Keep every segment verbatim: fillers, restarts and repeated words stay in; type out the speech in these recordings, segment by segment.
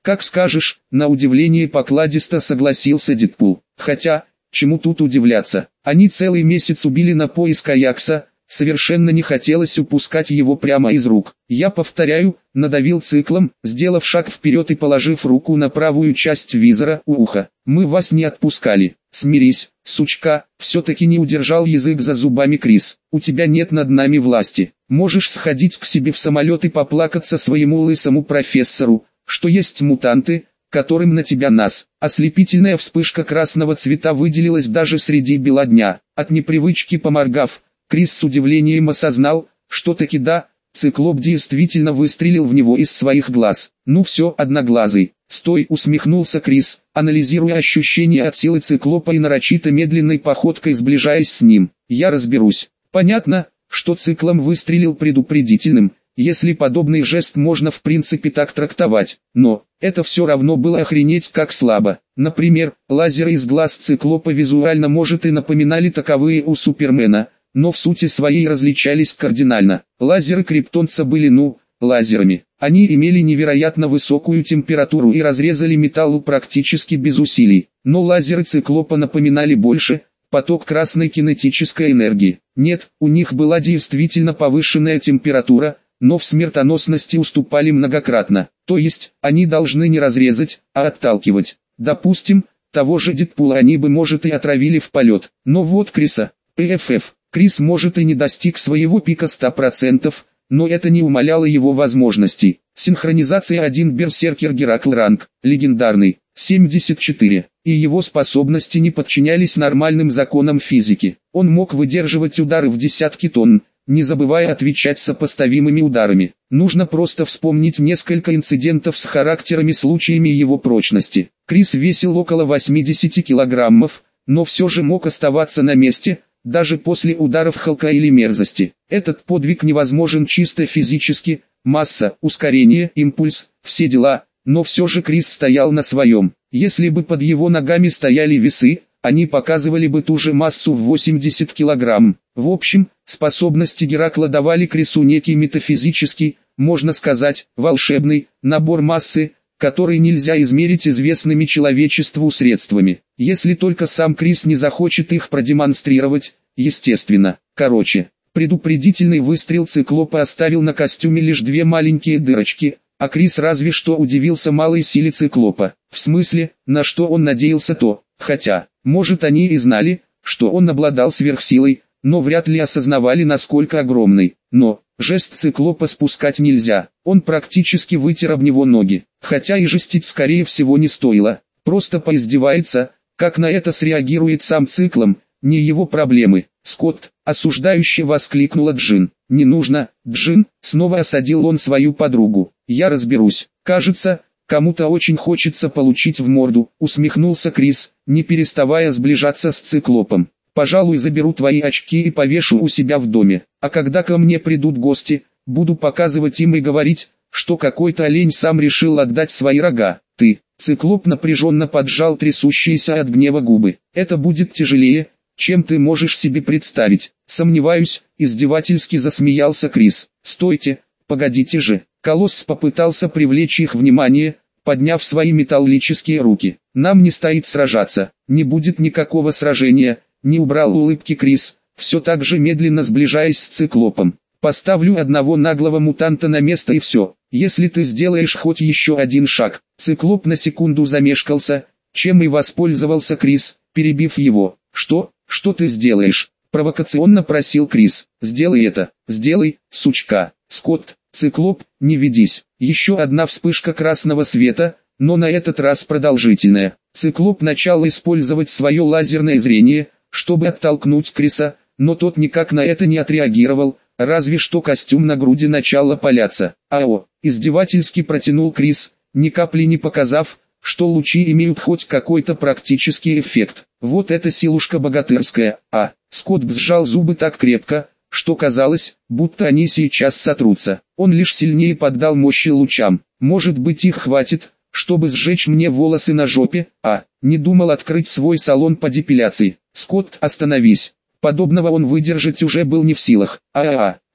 Как скажешь, на удивление покладисто согласился Дэдпул. Хотя, чему тут удивляться, они целый месяц убили на поиск Аякса, совершенно не хотелось упускать его прямо из рук. Я повторяю, надавил циклом, сделав шаг вперед и положив руку на правую часть визора у уха. Мы вас не отпускали. Смирись, сучка, все-таки не удержал язык за зубами Крис. У тебя нет над нами власти. Можешь сходить к себе в самолет и поплакаться своему лысому профессору, что есть мутанты, которым на тебя нас. Ослепительная вспышка красного цвета выделилась даже среди бела дня. От непривычки поморгав, Крис с удивлением осознал, что таки да, циклоп действительно выстрелил в него из своих глаз. Ну все, одноглазый. Стой, усмехнулся Крис, анализируя ощущения от силы циклопа и нарочито медленной походкой сближаясь с ним. Я разберусь. Понятно, что циклом выстрелил предупредительным, если подобный жест можно в принципе так трактовать, но это все равно было охренеть как слабо. Например, лазеры из глаз циклопа визуально может и напоминали таковые у Супермена, но в сути своей различались кардинально. Лазеры криптонца были ну, лазерами. Они имели невероятно высокую температуру и разрезали металл практически без усилий. Но лазеры циклопа напоминали больше поток красной кинетической энергии. Нет, у них была действительно повышенная температура, но в смертоносности уступали многократно. То есть, они должны не разрезать, а отталкивать. Допустим, того же Дэдпула они бы может и отравили в полет. Но вот Криса, ПФФ, Крис может и не достиг своего пика ста процентов, но это не умаляло его возможностей. Синхронизация один Берсеркер Геракл ранг, легендарный, семьдесят четыре, и его способности не подчинялись нормальным законам физики. Он мог выдерживать удары в десятки тонн, не забывая отвечать сопоставимыми ударами. Нужно просто вспомнить несколько инцидентов с характерами случаями его прочности. Крис весил около восьмидесяти килограммов, но все же мог оставаться на месте, даже после ударов Халка или мерзости. Этот подвиг невозможен чисто физически, масса, ускорение, импульс, все дела, но все же Крис стоял на своем. Если бы под его ногами стояли весы, они показывали бы ту же массу в восемьдесят килограмм. В общем, способности Геракла давали Крису некий метафизический, можно сказать, волшебный, набор массы, который нельзя измерить известными человечеству средствами, если только сам Крис не захочет их продемонстрировать, естественно. Короче, предупредительный выстрел циклопа оставил на костюме лишь две маленькие дырочки, а Крис разве что удивился малой силе циклопа. В смысле, на что он надеялся то, хотя, может они и знали, что он обладал сверхсилой, но вряд ли осознавали насколько огромной. Но, жест циклопа спускать нельзя, он практически вытер об него ноги, хотя и жестить скорее всего не стоило, просто поиздевается, как на это среагирует сам циклом, не его проблемы. Скотт, осуждающе воскликнула Джин. Не нужно, Джин, снова осадил он свою подругу, я разберусь. Кажется, кому-то очень хочется получить в морду, усмехнулся Крис, не переставая сближаться с циклопом. Пожалуй, заберу твои очки и повешу у себя в доме, а когда ко мне придут гости, буду показывать им и говорить, что какой-то олень сам решил отдать свои рога. Ты, циклоп напряженно поджал трясущиеся от гнева губы. Это будет тяжелее, чем ты можешь себе представить. Сомневаюсь, издевательски засмеялся Крис. Стойте, погодите же. Колосс попытался привлечь их внимание, подняв свои металлические руки. Нам не стоит сражаться, не будет никакого сражения. Не убрал улыбки Крис, все так же медленно сближаясь с циклопом. Поставлю одного наглого мутанта на место и все. Если ты сделаешь хоть еще один шаг. Циклоп на секунду замешкался, чем и воспользовался Крис, перебив его. Что, что ты сделаешь? Провокационно просил Крис. Сделай это, сделай, сучка. Скотт, циклоп, не ведись. Еще одна вспышка красного света, но на этот раз продолжительная. Циклоп начал использовать свое лазерное зрение, чтобы оттолкнуть Криса, но тот никак на это не отреагировал, разве что костюм на груди начал паляться. «Ао!» – издевательски протянул Крис, ни капли не показав, что лучи имеют хоть какой-то практический эффект. Вот это силушка богатырская, а! Скотт сжал зубы так крепко, что казалось, будто они сейчас сотрутся. Он лишь сильнее поддал мощи лучам. Может быть их хватит, чтобы сжечь мне волосы на жопе, а, не думал открыть свой салон по депиляции. Скотт, остановись. Подобного он выдержать уже был не в силах. А-а-а, бум.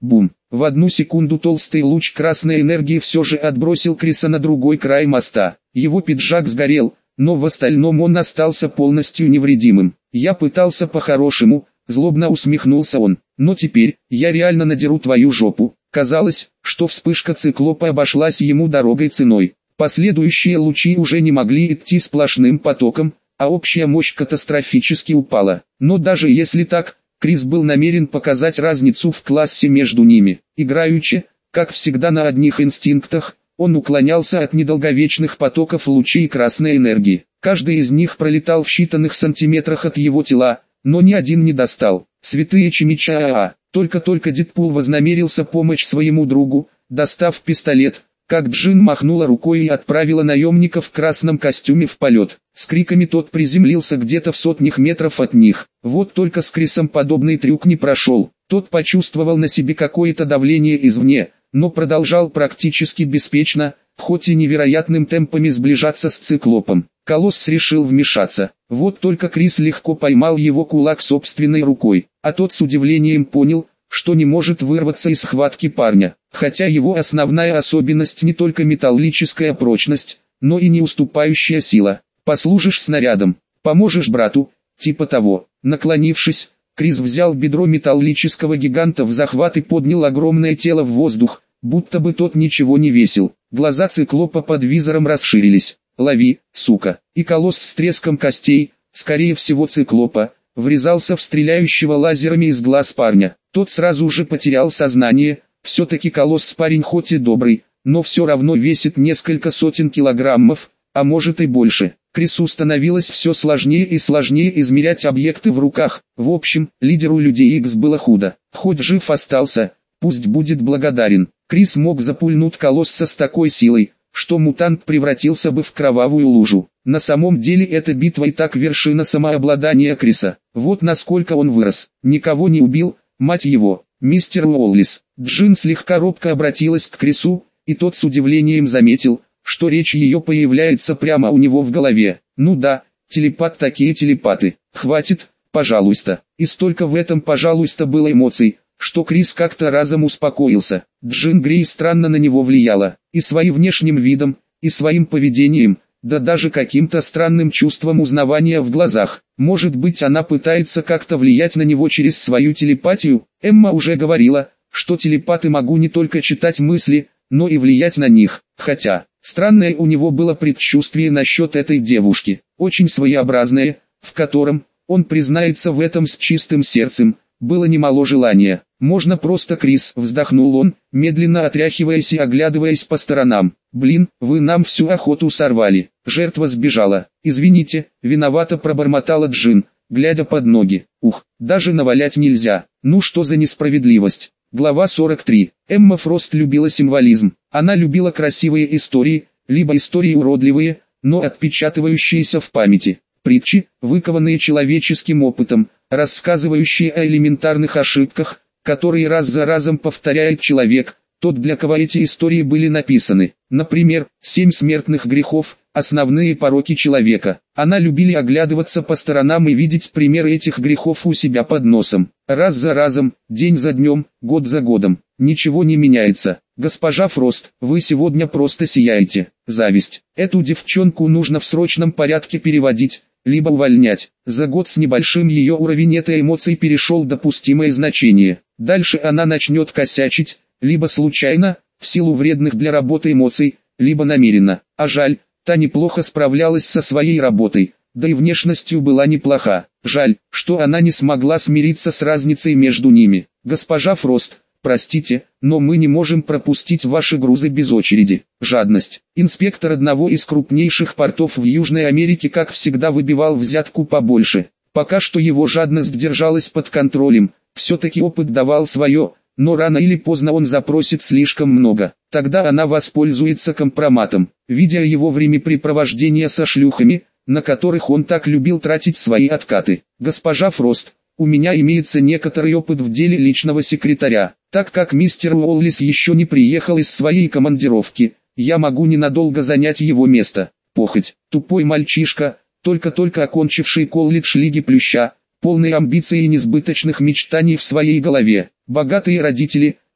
В одну секунду толстый луч красной энергии все же отбросил Криса на другой край моста. Его пиджак сгорел, но в остальном он остался полностью невредимым. «Я пытался по-хорошему», — злобно усмехнулся он, — «но теперь, я реально надеру твою жопу». Казалось, что вспышка циклопа обошлась ему дорогой ценой. Последующие лучи уже не могли идти сплошным потоком, а общая мощь катастрофически упала. Но даже если так, Крис был намерен показать разницу в классе между ними. Играючи, как всегда на одних инстинктах, он уклонялся от недолговечных потоков лучей красной энергии. Каждый из них пролетал в считанных сантиметрах от его тела, но ни один не достал. Святые Чимичаа. Только-только Дэдпул вознамерился помочь своему другу, достав пистолет, как Джин махнула рукой и отправила наемника в красном костюме в полет. С криками тот приземлился где-то в сотнях метров от них. Вот только с Крисом подобный трюк не прошел. Тот почувствовал на себе какое-то давление извне, но продолжал практически беспечно, хоть и невероятным темпами сближаться с циклопом. Колосс решил вмешаться. Вот только Крис легко поймал его кулак собственной рукой, а тот с удивлением понял, что не может вырваться из схватки парня. Хотя его основная особенность не только металлическая прочность, но и не уступающая сила. «Послужишь снарядом, поможешь брату», типа того. Наклонившись, Крис взял бедро металлического гиганта в захват и поднял огромное тело в воздух, будто бы тот ничего не весил. Глаза циклопа под визором расширились. «Лови, сука!» И колосс с треском костей, скорее всего циклопа, врезался в стреляющего лазерами из глаз парня. Тот сразу же потерял сознание. Все-таки колосс парень хоть и добрый, но все равно весит несколько сотен килограммов, а может и больше. Крису становилось все сложнее и сложнее измерять объекты в руках. В общем, лидеру Людей Икс было худо. Хоть жив остался, пусть будет благодарен. Крис мог запульнуть колосса с такой силой, что мутант превратился бы в кровавую лужу. На самом деле эта битва и так вершина самообладания Криса. Вот насколько он вырос. Никого не убил, мать его, мистер Уоллис. Джин слегка робко обратилась к Крису, и тот с удивлением заметил, что речь ее появляется прямо у него в голове. Ну да, телепат такие телепаты. Хватит, пожалуйста. И столько в этом пожалуйста было эмоций, что Крис как-то разом успокоился. Джин Грей странно на него влияла, и своим внешним видом, и своим поведением, да даже каким-то странным чувством узнавания в глазах. Может быть, она пытается как-то влиять на него через свою телепатию? Эмма уже говорила, что телепаты могут не только читать мысли, но и влиять на них. Хотя, странное у него было предчувствие насчет этой девушки, очень своеобразное, в котором, он признается в этом с чистым сердцем, было немало желания. «Можно просто, Крис», — вздохнул он, медленно отряхиваясь и оглядываясь по сторонам. «Блин, вы нам всю охоту сорвали». Жертва сбежала. «Извините», — виновато пробормотала Джин, глядя под ноги. «Ух, даже навалять нельзя. Ну что за несправедливость». Глава сорок три. Эмма Фрост любила символизм. Она любила красивые истории, либо истории уродливые, но отпечатывающиеся в памяти. Притчи, выкованные человеческим опытом, рассказывающие о элементарных ошибках, которые раз за разом повторяет человек, тот, для кого эти истории были написаны. Например, «Семь смертных грехов», основные пороки человека. Она любила оглядываться по сторонам и видеть примеры этих грехов у себя под носом. Раз за разом, день за днем, год за годом. Ничего не меняется. «Госпожа Фрост, вы сегодня просто сияете». Зависть. Эту девчонку нужно в срочном порядке переводить, либо увольнять. За год с небольшим ее уровень этой эмоций перешел допустимое значение. Дальше она начнет косячить, либо случайно, в силу вредных для работы эмоций, либо намеренно. А жаль, та неплохо справлялась со своей работой, да и внешностью была неплоха. Жаль, что она не смогла смириться с разницей между ними. «Госпожа Фрост, простите, но мы не можем пропустить ваши грузы без очереди». Жадность. Инспектор одного из крупнейших портов в Южной Америке как всегда выбивал взятку побольше. Пока что его жадность держалась под контролем, все-таки опыт давал свое, но рано или поздно он запросит слишком много. Тогда она воспользуется компроматом. Видя его времяпрепровождение со шлюхами, на которых он так любил тратить свои откаты. «Госпожа Фрост, у меня имеется некоторый опыт в деле личного секретаря. Так как мистер Уоллис еще не приехал из своей командировки, я могу ненадолго занять его место». Похоть. Тупой мальчишка, только-только окончивший колледж Лиги Плюща, полный амбиций и несбыточных мечтаний в своей голове. Богатые родители,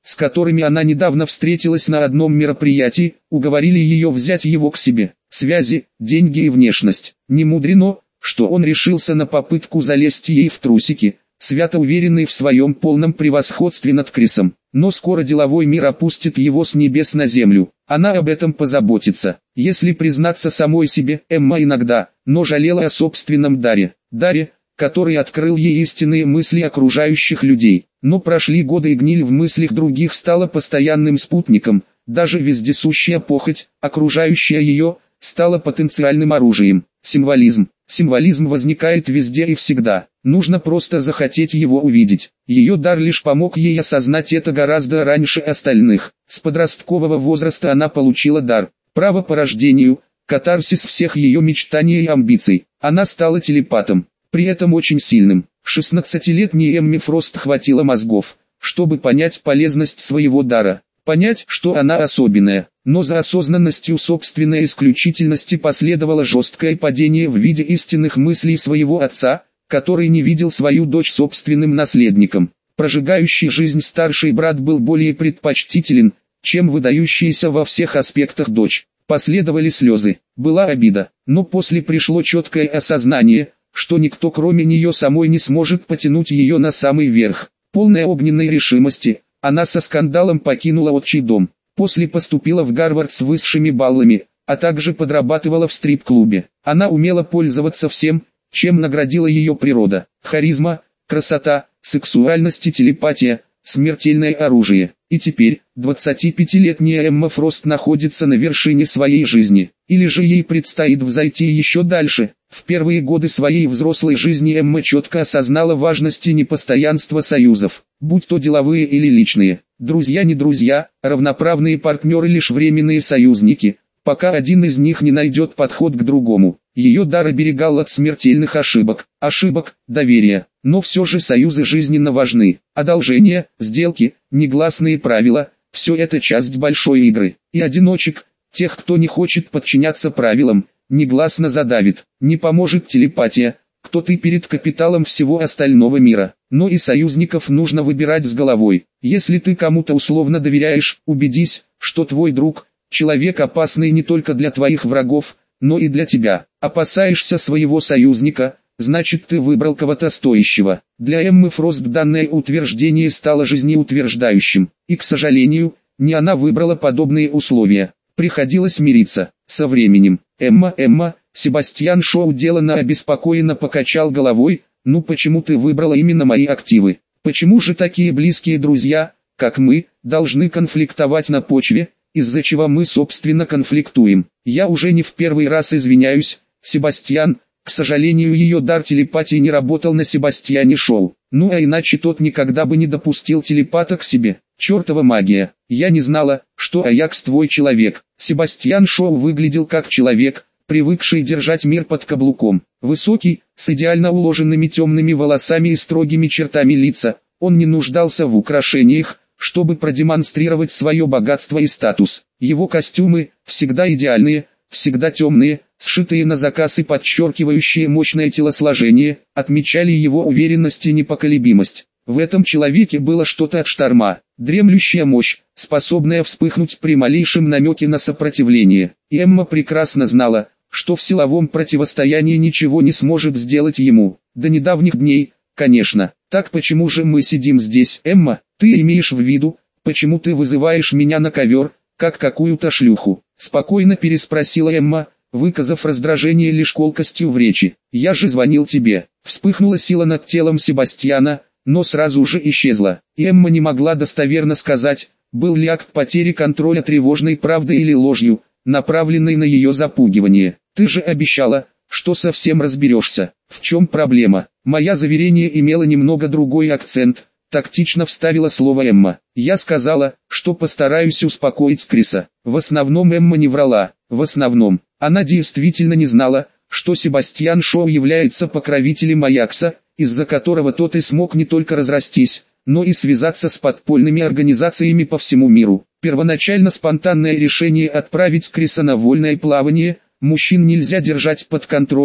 с которыми она недавно встретилась на одном мероприятии, уговорили ее взять его к себе. Связи, деньги и внешность. Не мудрено, что он решился на попытку залезть ей в трусики, свято уверенный в своем полном превосходстве над Крисом. Но скоро деловой мир опустит его с небес на землю. Она об этом позаботится. Если признаться самой себе, Эмма иногда, но жалела о собственном даре. Даре, который открыл ей истинные мысли окружающих людей. Но прошли годы, и гниль в мыслях других стала постоянным спутником. Даже вездесущая похоть, окружающая ее, стала потенциальным оружием. Символизм. Символизм возникает везде и всегда. Нужно просто захотеть его увидеть. Ее дар лишь помог ей осознать это гораздо раньше остальных. С подросткового возраста она получила дар. Право по рождению, катарсис всех ее мечтаний и амбиций. Она стала телепатом, при этом очень сильным. шестнадцатилетней Эмме Фрост хватило мозгов, чтобы понять полезность своего дара. Понять, что она особенная. Но за осознанностью собственной исключительности последовало жесткое падение в виде истинных мыслей своего отца, который не видел свою дочь собственным наследником. Прожигающий жизнь старший брат был более предпочтителен, чем выдающаяся во всех аспектах дочь. Последовали слезы, была обида, но после пришло четкое осознание, что никто кроме нее самой не сможет потянуть ее на самый верх. Полная огненной решимости, она со скандалом покинула отчий дом. После поступила в Гарвард с высшими баллами, а также подрабатывала в стрип-клубе. Она умела пользоваться всем, чем наградила ее природа. Харизма, красота, сексуальность и телепатия – смертельное оружие. И теперь, двадцатипятилетняя Эмма Фрост находится на вершине своей жизни. Или же ей предстоит взойти еще дальше. В первые годы своей взрослой жизни Эмма четко осознала важность и непостоянство союзов, будь то деловые или личные. Друзья не друзья, равноправные партнеры лишь временные союзники, пока один из них не найдет подход к другому. Ее дар оберегал от смертельных ошибок, ошибок, доверия. Но все же союзы жизненно важны. Одолжения, сделки, негласные правила – все это часть большой игры. И одиночек, тех, кто не хочет подчиняться правилам, негласно задавит. Не поможет телепатия, кто ты перед капиталом всего остального мира. Но и союзников нужно выбирать с головой. Если ты кому-то условно доверяешь, убедись, что твой друг – человек опасный не только для твоих врагов, но и для тебя. Опасаешься своего союзника, значит ты выбрал кого-то стоящего. Для Эммы Фрост данное утверждение стало жизнеутверждающим. И, к сожалению, не она выбрала подобные условия. Приходилось мириться. Со временем. Эмма, Эмма, Себастьян Шоу деланно обеспокоенно покачал головой. Ну почему ты выбрала именно мои активы? Почему же такие близкие друзья, как мы, должны конфликтовать на почве, из-за чего мы собственно конфликтуем? Я уже не в первый раз извиняюсь, Себастьян. К сожалению, ее дар телепатии не работал на Себастьяне Шоу. Ну а иначе тот никогда бы не допустил телепата к себе. Чертова магия. Я не знала, что Аякс твой человек. Себастьян Шоу выглядел как человек, привыкший держать мир под каблуком. Высокий, с идеально уложенными темными волосами и строгими чертами лица, он не нуждался в украшениях, чтобы продемонстрировать свое богатство и статус. Его костюмы, всегда идеальные, всегда темные, сшитые на заказ и подчеркивающие мощное телосложение, отмечали его уверенность и непоколебимость. В этом человеке было что-то от шторма, дремлющая мощь, способная вспыхнуть при малейшем намеке на сопротивление. И Эмма прекрасно знала, что в силовом противостоянии ничего не сможет сделать ему. До недавних дней, конечно. Так почему же мы сидим здесь? Эмма, ты имеешь в виду, почему ты вызываешь меня на ковер, как какую-то шлюху? Спокойно переспросила Эмма, выказав раздражение лишь колкостью в речи. Я же звонил тебе. Вспыхнула сила над телом Себастьяна, но сразу же исчезла. И Эмма не могла достоверно сказать, был ли акт потери контроля тревожной правдой или ложью, направленной на ее запугивание. Ты же обещала, что совсем разберешься. В чем проблема? Моя заверение имело немного другой акцент. Тактично вставила слово Эмма. Я сказала, что постараюсь успокоить Криса. В основном Эмма не врала. В основном, она действительно не знала, что Себастьян Шоу является покровителем Аякса, из-за которого тот и смог не только разрастись, но и связаться с подпольными организациями по всему миру. Первоначально спонтанное решение отправить Криса на вольное плавание, мужчин нельзя держать под контролем,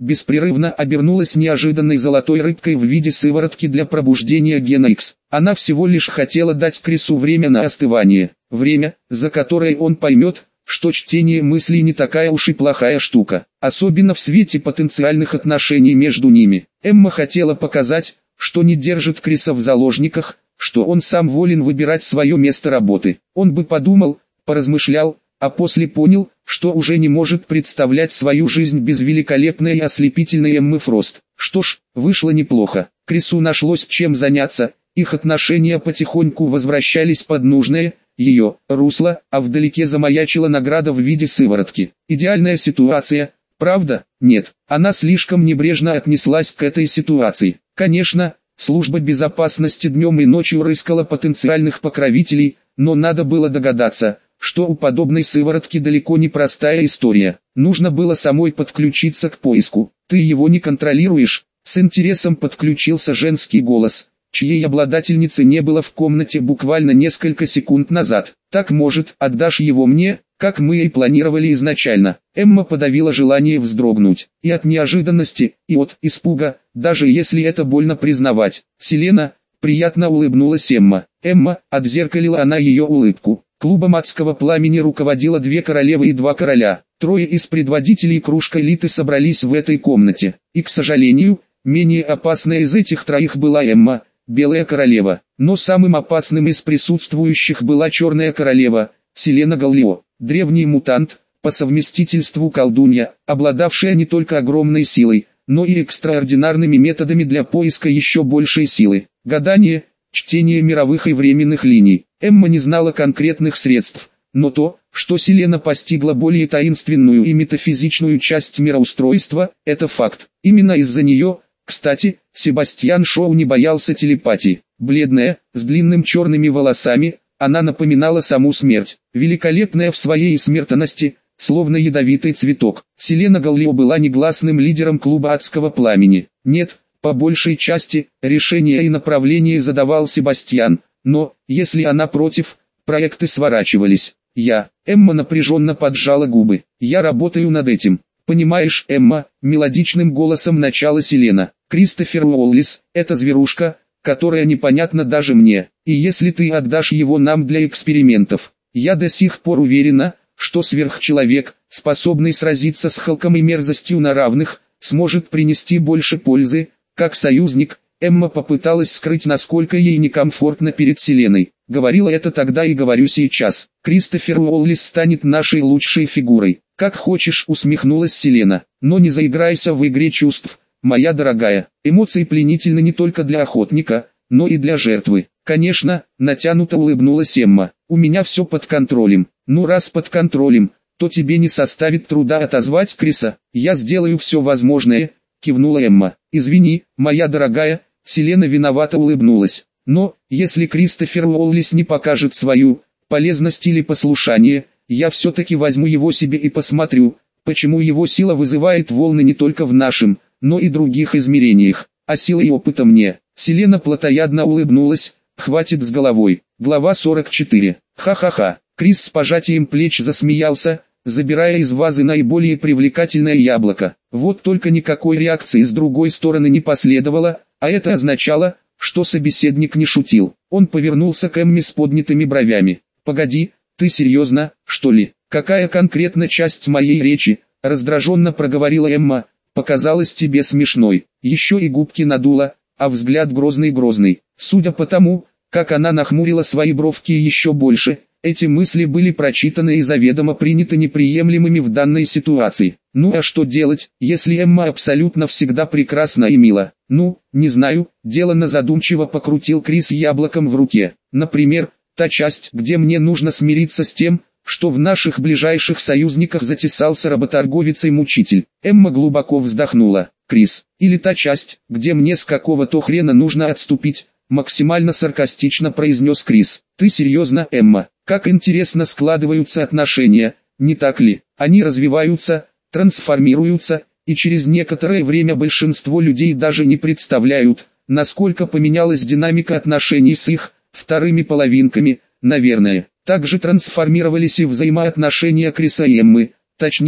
беспрерывно обернулась неожиданной золотой рыбкой в виде сыворотки для пробуждения гена X. Она всего лишь хотела дать Крису время на остывание, время, за которое он поймет, что чтение мыслей не такая уж и плохая штука, особенно в свете потенциальных отношений между ними. Эмма хотела показать, что не держит Криса в заложниках, что он сам волен выбирать свое место работы. Он бы подумал, поразмышлял, а после понял, что уже не может представлять свою жизнь без великолепной и ослепительной Эммы Фрост. Что ж, вышло неплохо. Крису нашлось чем заняться, их отношения потихоньку возвращались под нужное, ее, русло, а вдалеке замаячила награда в виде сыворотки. Идеальная ситуация, правда? Нет, она слишком небрежно отнеслась к этой ситуации. Конечно, служба безопасности днем и ночью рыскала потенциальных покровителей, но надо было догадаться, что у подобной сыворотки далеко не простая история. Нужно было самой подключиться к поиску. Ты его не контролируешь? С интересом подключился женский голос, чьей обладательницы не было в комнате буквально несколько секунд назад. Так, может, отдашь его мне, как мы и планировали изначально? Эмма подавила желание вздрогнуть. И от неожиданности, и от испуга, даже если это больно признавать. Селена, приятно улыбнулась Эмма. Эмма, отзеркалила она ее улыбку. Клубом адского пламени руководило две королевы и два короля. Трое из предводителей кружка элиты собрались в этой комнате. И, к сожалению, менее опасная из этих троих была Эмма, Белая королева. Но самым опасным из присутствующих была Черная королева, Селена Галлио. Древний мутант, по совместительству колдунья, обладавшая не только огромной силой, но и экстраординарными методами для поиска еще большей силы. Гадание, чтение мировых и временных линий. Эмма не знала конкретных средств, но то, что Селена постигла более таинственную и метафизичную часть мироустройства, это факт. Именно из-за нее, кстати, Себастьян Шоу не боялся телепатии. Бледная, с длинными черными волосами, она напоминала саму смерть, великолепная в своей смертонности, словно ядовитый цветок. Селена Галлио была негласным лидером клуба адского пламени. Нет, по большей части, решения и направления задавал Себастьян, но, если она против, проекты сворачивались. Я, Эмма напряженно поджала губы. Я работаю над этим. Понимаешь, Эмма, мелодичным голосом начала Селена. Кристофер Уоллес, это зверушка, которая непонятна даже мне. И если ты отдашь его нам для экспериментов, я до сих пор уверена, что сверхчеловек, способный сразиться с Халком и мерзостью на равных, сможет принести больше пользы, как союзник. Эмма попыталась скрыть, насколько ей некомфортно перед Селеной. Говорила это тогда и говорю сейчас. Кристофер Уоллес станет нашей лучшей фигурой. Как хочешь, усмехнулась Селена. Но не заиграйся в игре чувств, моя дорогая. Эмоции пленительны не только для охотника, но и для жертвы. Конечно, натянуто улыбнулась Эмма. У меня все под контролем. Ну раз под контролем, то тебе не составит труда отозвать Криса. Я сделаю все возможное, кивнула Эмма. Извини, моя дорогая. Селена виновато улыбнулась. Но, если Кристофер Уоллес не покажет свою полезность или послушание, я все-таки возьму его себе и посмотрю, почему его сила вызывает волны не только в нашем, но и других измерениях. А сила и опыта мне. Селена плотоядно улыбнулась. Хватит с головой. Глава сорок четыре. Ха-ха-ха. Крис с пожатием плеч засмеялся, забирая из вазы наиболее привлекательное яблоко. Вот только никакой реакции с другой стороны не последовало, а это означало, что собеседник не шутил. Он повернулся к Эмме с поднятыми бровями. «Погоди, ты серьезно, что ли? Какая конкретно часть моей речи?» Раздраженно проговорила Эмма. «Показалось тебе смешной. Еще и губки надула, а взгляд грозный-грозный». Судя по тому, как она нахмурила свои бровки еще больше, эти мысли были прочитаны и заведомо приняты неприемлемыми в данной ситуации. Ну а что делать, если Эмма абсолютно всегда прекрасна и мила? Ну, не знаю, делано задумчиво покрутил Крис яблоком в руке. Например, та часть, где мне нужно смириться с тем, что в наших ближайших союзниках затесался работорговец и мучитель. Эмма глубоко вздохнула. Крис, или та часть, где мне с какого-то хрена нужно отступить, максимально саркастично произнес Крис. Ты серьезно, Эмма? Как интересно складываются отношения, не так ли? Они развиваются, трансформируются, и через некоторое время большинство людей даже не представляют, насколько поменялась динамика отношений с их вторыми половинками. Наверное, также трансформировались и взаимоотношения Криса и Эммы, точнее,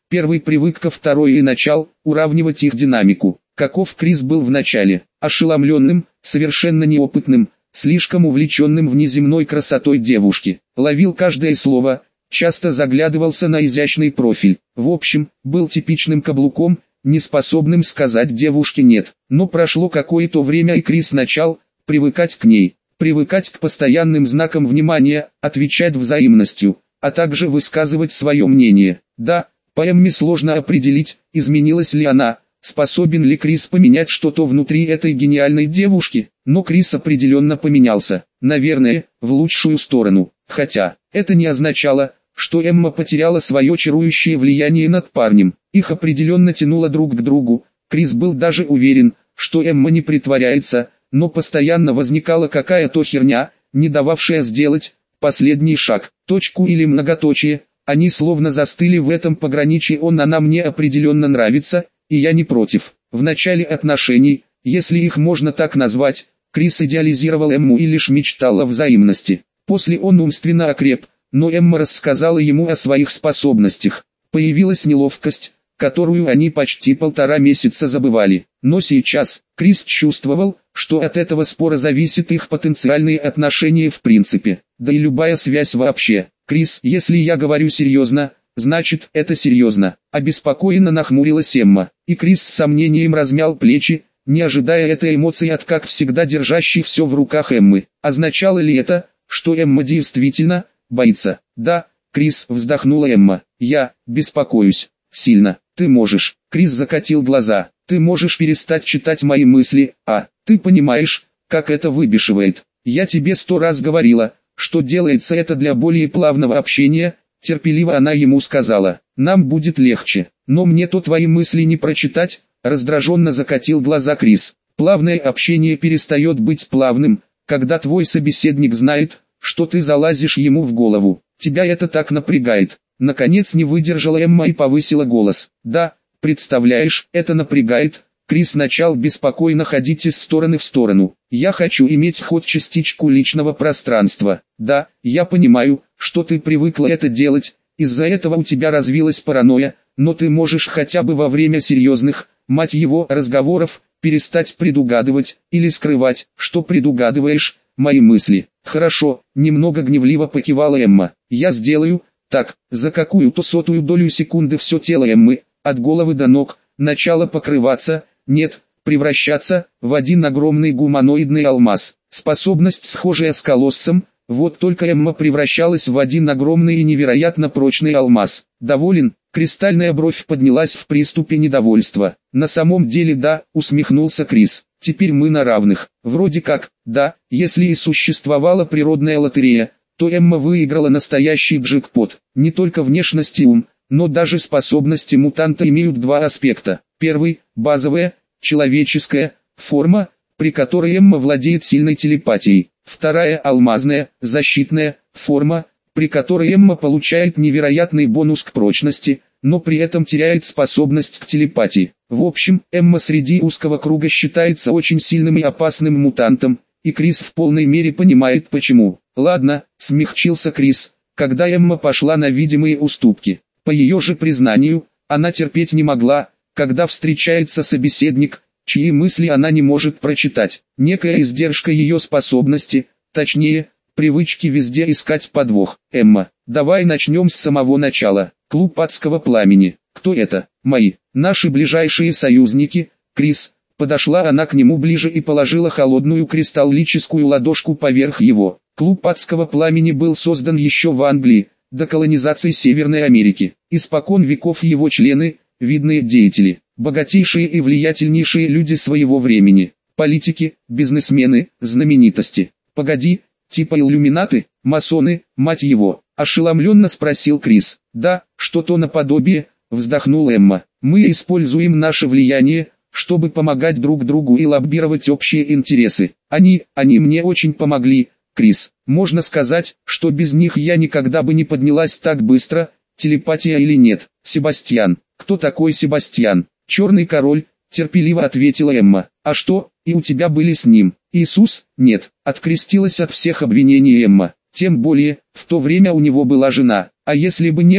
Первый привык ко второй и начал уравнивать их динамику. Каков Крис был вначале, ошеломленным, совершенно неопытным, слишком увлеченным внеземной красотой девушки. Ловил каждое слово, часто заглядывался на изящный профиль. В общем, был типичным каблуком, неспособным сказать девушке «нет». Но прошло какое-то время и Крис начал привыкать к ней, привыкать к постоянным знакам внимания, отвечать взаимностью, а также высказывать свое мнение. Да, по Эмме сложно определить, изменилась ли она, способен ли Крис поменять что-то внутри этой гениальной девушки, но Крис определенно поменялся, наверное, в лучшую сторону. Хотя, это не означало, что Эмма потеряла свое чарующее влияние над парнем. Их определенно тянуло друг к другу. Крис был даже уверен, что Эмма не притворяется, но постоянно возникала какая-то херня, не дававшая сделать последний шаг, точку или многоточие. Они словно застыли в этом пограничье. Он она мне определенно нравится, и я не против. В начале отношений, если их можно так назвать, Крис идеализировал Эмму и лишь мечтал о взаимности. После он умственно окреп, но Эмма рассказала ему о своих способностях. Появилась неловкость, которую они почти полтора месяца забывали. Но сейчас, Крис чувствовал, что от этого спора зависит их потенциальные отношения в принципе, да и любая связь вообще. «Крис, если я говорю серьезно, значит, это серьезно», — обеспокоенно нахмурилась Эмма, и Крис с сомнением размял плечи, не ожидая этой эмоции от, как всегда, держащей все в руках Эммы. Означало ли это, что Эмма действительно боится? «Да, Крис», — вздохнула Эмма, — «я беспокоюсь. Сильно. Ты можешь». Крис закатил глаза. «Ты можешь перестать читать мои мысли, а, ты понимаешь, как это выбешивает. Я тебе сто раз говорила, что делается это для более плавного общения», — терпеливо она ему сказала. «Нам будет легче, но мне то твои мысли не прочитать», — раздраженно закатил глаза Крис. «Плавное общение перестает быть плавным, когда твой собеседник знает, что ты залазишь ему в голову. Тебя это так напрягает». Наконец не выдержала Эмма и повысила голос. «Да, представляешь, это напрягает». Крис начал беспокойно ходить из стороны в сторону. «Я хочу иметь хоть частичку личного пространства. Да, я понимаю, что ты привыкла это делать, из-за этого у тебя развилась паранойя, но ты можешь хотя бы во время серьезных, мать его, разговоров, перестать предугадывать, или скрывать, что предугадываешь, мои мысли». «Хорошо», — немного гневливо покивала Эмма. «Я сделаю». Так, за какую-то сотую долю секунды все тело Эммы, от головы до ног, начало покрываться, нет, превращаться, в один огромный гуманоидный алмаз. Способность, схожая с колоссом, вот только Эмма превращалась в один огромный и невероятно прочный алмаз. «Доволен?» Кристальная бровь поднялась в приступе недовольства. «На самом деле да», усмехнулся Крис. «Теперь мы на равных». «Вроде как, да, если и существовала природная лотерея, то Эмма выиграла настоящий джекпот. Не только внешность и ум, но даже способности мутанта имеют два аспекта. Первый – базовая, человеческая, форма, при которой Эмма владеет сильной телепатией. Вторая – алмазная, защитная, форма, при которой Эмма получает невероятный бонус к прочности, но при этом теряет способность к телепатии. В общем, Эмма среди узкого круга считается очень сильным и опасным мутантом, и Крис в полной мере понимает почему. «Ладно», — смягчился Крис, когда Эмма пошла на видимые уступки. По ее же признанию, она терпеть не могла, когда встречается собеседник, чьи мысли она не может прочитать. Некая издержка ее способности, точнее, привычки везде искать подвох. «Эмма, давай начнем с самого начала. Клуб адского пламени. Кто это?» «Мои, наши ближайшие союзники, Крис». Подошла она к нему ближе и положила холодную кристаллическую ладошку поверх его. Клуб адского пламени был создан еще в Англии, до колонизации Северной Америки. Испокон веков его члены, видные деятели, богатейшие и влиятельнейшие люди своего времени, политики, бизнесмены, знаменитости. «Погоди, типа иллюминаты, масоны, мать его», ошеломленно спросил Крис. «Да, что-то наподобие», вздохнула Эмма. «Мы используем наше влияние, чтобы помогать друг другу и лоббировать общие интересы. Они, они мне очень помогли, Крис. Можно сказать, что без них я никогда бы не поднялась так быстро, телепатия или нет». «Себастьян». «Кто такой Себастьян?» «Черный король», терпеливо ответила Эмма. «А что, и у тебя были с ним?» «Иисус?» «Нет», открестилась от всех обвинений Эмма. «Тем более, в то время у него была жена. А если бы не было,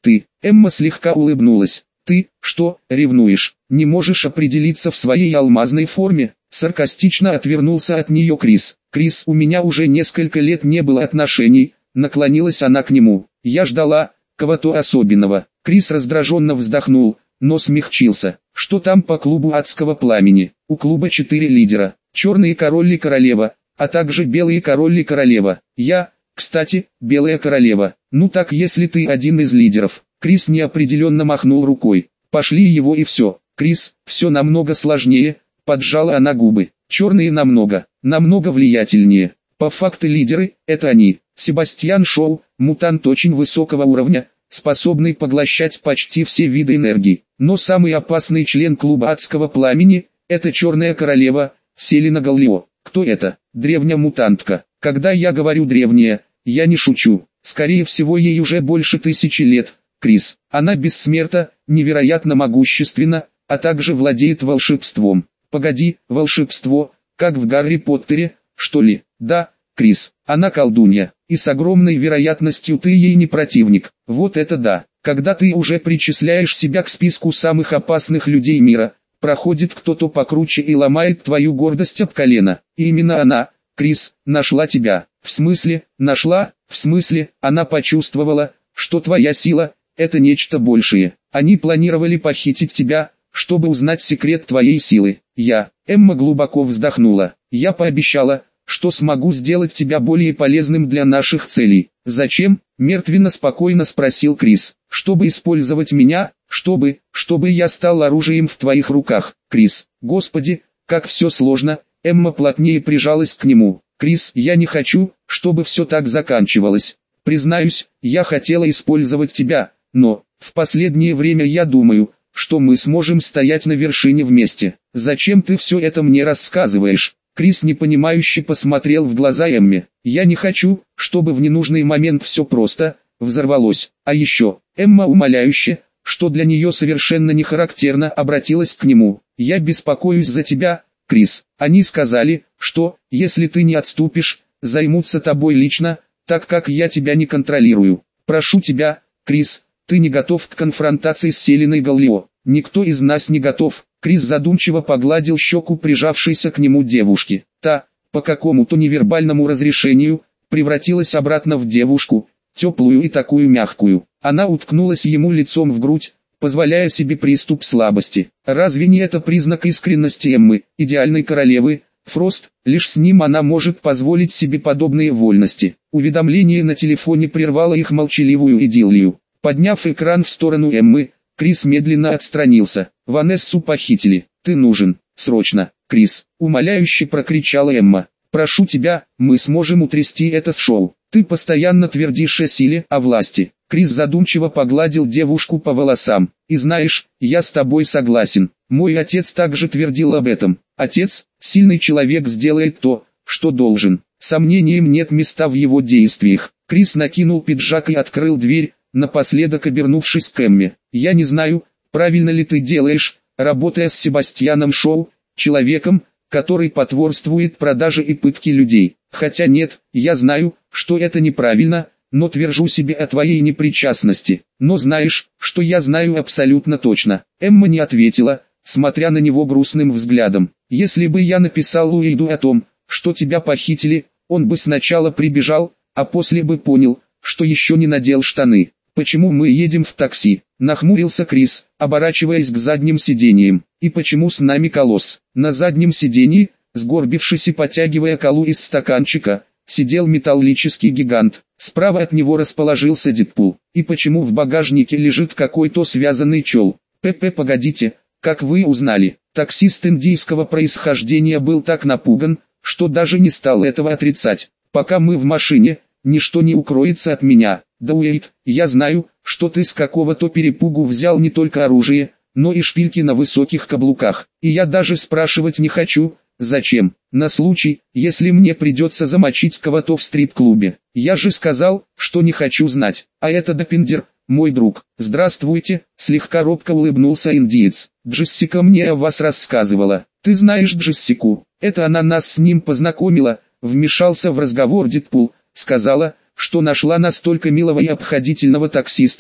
Ты, Эмма слегка улыбнулась. Ты, что, ревнуешь? Не можешь определиться в своей алмазной форме? Саркастично отвернулся от нее Крис. Крис, у меня уже несколько лет не было отношений, наклонилась она к нему. Я ждала кого-то особенного. Крис раздраженно вздохнул, но смягчился. Что там по клубу адского пламени? У клуба четыре лидера. Черные король и королева, а также белые король и королева. Я, кстати, белая королева. Ну так если ты один из лидеров. Крис неопределенно махнул рукой. Пошли его и все. Крис, все намного сложнее, поджала она губы. Черные намного, намного влиятельнее. По факту лидеры, это они. Себастьян Шоу, мутант очень высокого уровня, способный поглощать почти все виды энергии. Но самый опасный член клуба адского пламени, это черная королева, Селена Галлио. Кто это? Древняя мутантка. Когда я говорю древняя, я не шучу. Скорее всего ей уже больше тысячи лет. Крис. Она бессмертна, невероятно могущественна, а также владеет волшебством. Погоди, волшебство, как в Гарри Поттере, что ли? Да, Крис, она колдунья, и с огромной вероятностью ты ей не противник. Вот это да. Когда ты уже причисляешь себя к списку самых опасных людей мира, проходит кто-то покруче и ломает твою гордость об колено. И именно она, Крис, нашла тебя. В смысле, нашла, в смысле, она почувствовала, что твоя сила – это нечто большее. Они планировали похитить тебя, чтобы узнать секрет твоей силы. Я, Эмма глубоко вздохнула. Я пообещала, что смогу сделать тебя более полезным для наших целей. Зачем? Мертвенно спокойно спросил Крис. Чтобы использовать меня, чтобы, чтобы я стал оружием в твоих руках. Крис, господи, как все сложно. Эмма плотнее прижалась к нему. Крис, я не хочу, чтобы все так заканчивалось. Признаюсь, я хотела использовать тебя, но, в последнее время я думаю, что мы сможем стоять на вершине вместе. Зачем ты все это мне рассказываешь? Крис непонимающе посмотрел в глаза Эмме. Я не хочу, чтобы в ненужный момент все просто взорвалось. А еще, Эмма умоляюще, что для нее совершенно не характерно, обратилась к нему. Я беспокоюсь за тебя, Крис. Они сказали, что, если ты не отступишь, займутся тобой лично, так как я тебя не контролирую. Прошу тебя, Крис, ты не готов к конфронтации с Селеной Галлио. Никто из нас не готов. Крис задумчиво погладил щеку прижавшейся к нему девушки. Та, по какому-то невербальному разрешению, превратилась обратно в девушку, теплую и такую мягкую. Она уткнулась ему лицом в грудь, позволяя себе приступ слабости. Разве не это признак искренности Эммы, идеальной королевы? Фрост, лишь с ним она может позволить себе подобные вольности. Уведомление на телефоне прервало их молчаливую идиллию. Подняв экран в сторону Эммы, Крис медленно отстранился. «Ванессу похитили. Ты нужен. Срочно, Крис!» Умоляюще прокричала Эмма. «Прошу тебя, мы сможем утрясти это с шоу. Ты постоянно твердишь о силе, о власти». Крис задумчиво погладил девушку по волосам. «И знаешь, я с тобой согласен. Мой отец также твердил об этом. Отец, сильный человек, сделает то, что должен. Сомнениям нет места в его действиях». Крис накинул пиджак и открыл дверь, напоследок обернувшись к Эмме. «Я не знаю, правильно ли ты делаешь, работая с Себастьяном Шоу, человеком, который потворствует продаже и пытке людей. Хотя нет, я знаю, что это неправильно, но твержу себе о твоей непричастности. Но знаешь, что я знаю абсолютно точно». Эмма не ответила, смотря на него грустным взглядом. «Если бы я написал Луиду о том, что тебя похитили, он бы сначала прибежал, а после бы понял, что еще не надел штаны. Почему мы едем в такси?» Нахмурился Крис, оборачиваясь к задним сиденьям. «И почему с нами колосс?» На заднем сиденье, сгорбившись и потягивая колу из стаканчика, сидел металлический гигант. Справа от него расположился Дэдпул. «И почему в багажнике лежит какой-то связанный чел?» «П-п, погодите, как вы узнали?» Таксист индийского происхождения был так напуган, что даже не стал этого отрицать. «Пока мы в машине, ничто не укроется от меня. Да Уэйд, я знаю, что ты с какого-то перепугу взял не только оружие, но и шпильки на высоких каблуках. И я даже спрашивать не хочу, зачем, на случай, если мне придется замочить кого-то в стрип-клубе. Я же сказал, что не хочу знать. А это Допиндер, мой друг». «Здравствуйте», слегка робко улыбнулся индиец. «Джессика мне о вас рассказывала». «Ты знаешь Джессику? Это она нас с ним познакомила», вмешался в разговор Дэдпул. «Сказала, что нашла настолько милого и обходительного таксиста,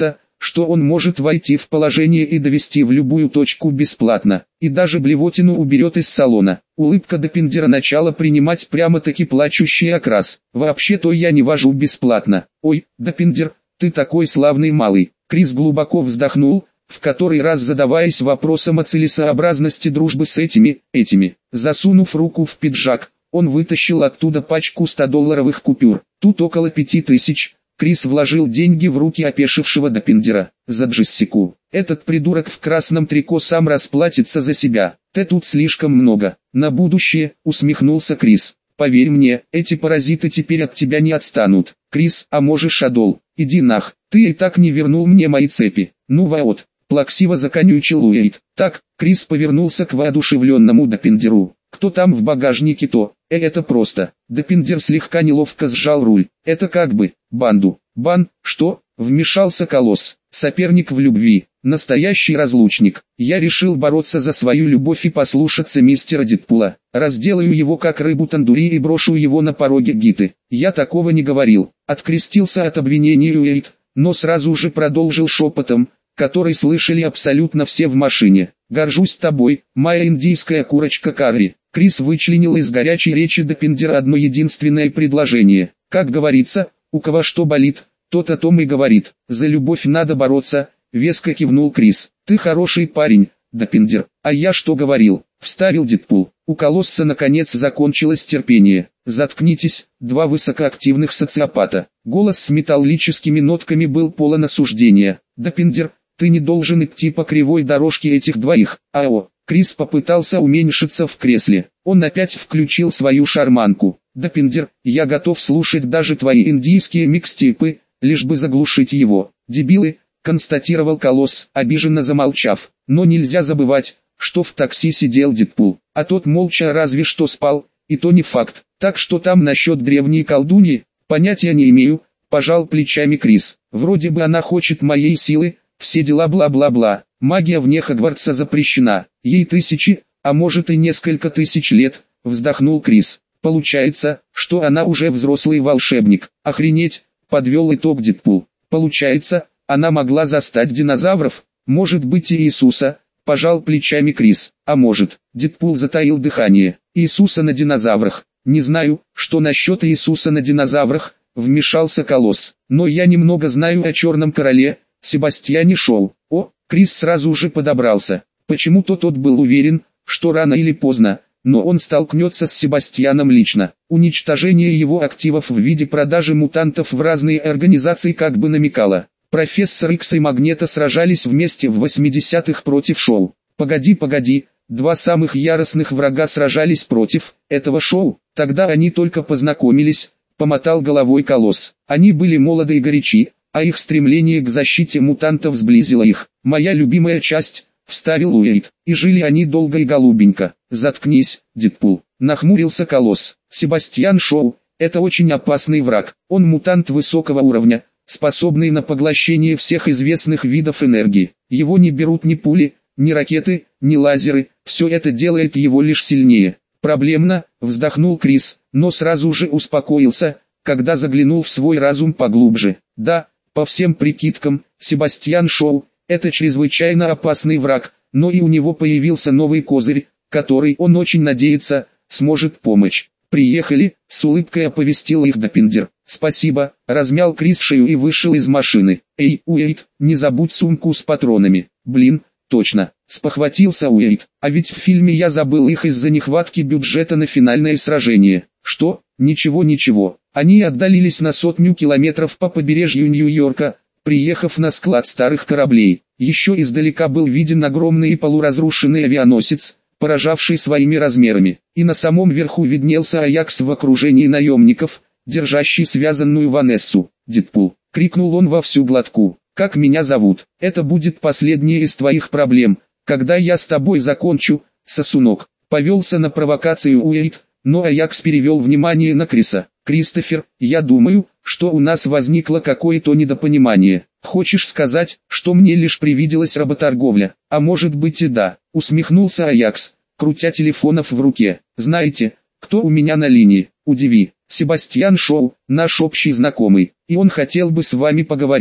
что он может войти в положение и довести в любую точку бесплатно, и даже блевотину уберет из салона. Улыбка Доппингера начала принимать прямо-таки плачущий окрас. «Вообще-то я не вожу бесплатно. Ой, Доппингер, ты такой славный малый». Крис глубоко вздохнул, в который раз задаваясь вопросом о целесообразности дружбы с этими, этими. Засунув руку в пиджак, он вытащил оттуда пачку ста-долларовых купюр. Тут около пяти тысяч. Крис вложил деньги в руки опешившего Доппингера. «За Джессику. Этот придурок в красном трико сам расплатится за себя. Ты тут слишком много. На будущее», — усмехнулся Крис. «Поверь мне, эти паразиты теперь от тебя не отстанут. Крис, а можешь Адол, иди нах, ты и так не вернул мне мои цепи». «Ну вот», — плаксиво законючил Уэйд. «Так», — Крис повернулся к воодушевленному Доппингеру. «Кто там в багажнике-то?» «Э, это просто». Доппингер слегка неловко сжал руль. «Это как бы, банду». «Бан, что?» — вмешался Колосс. «Соперник в любви, настоящий разлучник. Я решил бороться за свою любовь и послушаться мистера Дедпула. Разделаю его как рыбу тандури и брошу его на пороге Гиты». «Я такого не говорил», — открестился от обвинения Уэйд, но сразу же продолжил шепотом, который слышали абсолютно все в машине. «Горжусь тобой, моя индийская курочка Карри». Крис вычленил из горячей речи Доппингера одно единственное предложение. Как говорится, у кого что болит, тот о том и говорит. «За любовь надо бороться», — веско кивнул Крис. «Ты хороший парень, Доппингер». «А я что говорил?» — вставил Дедпул. У Колосса наконец закончилось терпение. «Заткнитесь, два высокоактивных социопата». Голос с металлическими нотками был полон осуждения. «Доппингер, ты не должен идти по кривой дорожке этих двоих». «Ао». Крис попытался уменьшиться в кресле. Он опять включил свою шарманку. «Доппингер, я готов слушать даже твои индийские микстейпы, лишь бы заглушить его». «Дебилы», — констатировал Колосс, обиженно замолчав. «Но нельзя забывать, что в такси сидел Дедпул, а тот молча разве что спал, и то не факт. Так что там насчет древней колдуньи, понятия не имею», — пожал плечами Крис. «Вроде бы она хочет моей силы, все дела бла-бла-бла. Магия вне Хогвартса запрещена. Ей тысячи, а может и несколько тысяч лет», — вздохнул Крис. «Получается, что она уже взрослый волшебник». «Охренеть», — подвел итог Дедпул. «Получается, она могла застать динозавров, может быть и Иисуса», — пожал плечами Крис. «А может». Дедпул затаил дыхание. «Иисуса на динозаврах. Не знаю, что насчет Иисуса на динозаврах», — вмешался Колосс. «Но я немного знаю о Черном Короле, Себастьяне Шоу». О, Крис сразу же подобрался. Почему-то тот был уверен, что рано или поздно, но он столкнется с Себастьяном лично. Уничтожение его активов в виде продажи мутантов в разные организации как бы намекало. Профессор Икс и Магнето сражались вместе в восьмидесятых против Шоу. Погоди, погоди, два самых яростных врага сражались против этого Шоу. Тогда они только познакомились, помотал головой Колосс. Они были молоды и горячи, а их стремление к защите мутантов сблизило их. «Моя любимая часть», — вставил Уэйд. «И жили они долго и голубенько». «Заткнись, Дедпул», — нахмурился Колосс. «Себастьян Шоу — это очень опасный враг. Он мутант высокого уровня, способный на поглощение всех известных видов энергии. Его не берут ни пули, ни ракеты, ни лазеры, все это делает его лишь сильнее». «Проблемно», — вздохнул Крис, но сразу же успокоился, когда заглянул в свой разум поглубже. «Да, по всем прикидкам, Себастьян Шоу — это чрезвычайно опасный враг, но и у него появился новый козырь, который, он очень надеется, сможет помочь». «Приехали», — с улыбкой оповестил их Доппингер. «Спасибо», — размял Крис шею и вышел из машины. «Эй, Уэйд, не забудь сумку с патронами». «Блин, точно», — спохватился Уэйд. «А ведь в фильме я забыл их из-за нехватки бюджета на финальное сражение». «Что? Ничего-ничего». Они отдалились на сотню километров по побережью Нью-Йорка, приехав на склад старых кораблей. Еще издалека был виден огромный и полуразрушенный авианосец, поражавший своими размерами. И на самом верху виднелся Аякс в окружении наемников, держащий связанную Ванессу. «Дедпул!» — крикнул он во всю глотку. «Как меня зовут? Это будет последняя из твоих проблем, когда я с тобой закончу, сосунок». Повелся на провокацию Уэйд, но Аякс перевел внимание на Криса. «Кристофер, я думаю, что у нас возникло какое-то недопонимание. Хочешь сказать, что мне лишь привиделась работорговля? А может быть и да», — усмехнулся Аякс, крутя телефонов в руке. «Знаете, кто у меня на линии? Удиви. Себастьян Шоу, наш общий знакомый, и он хотел бы с вами поговорить».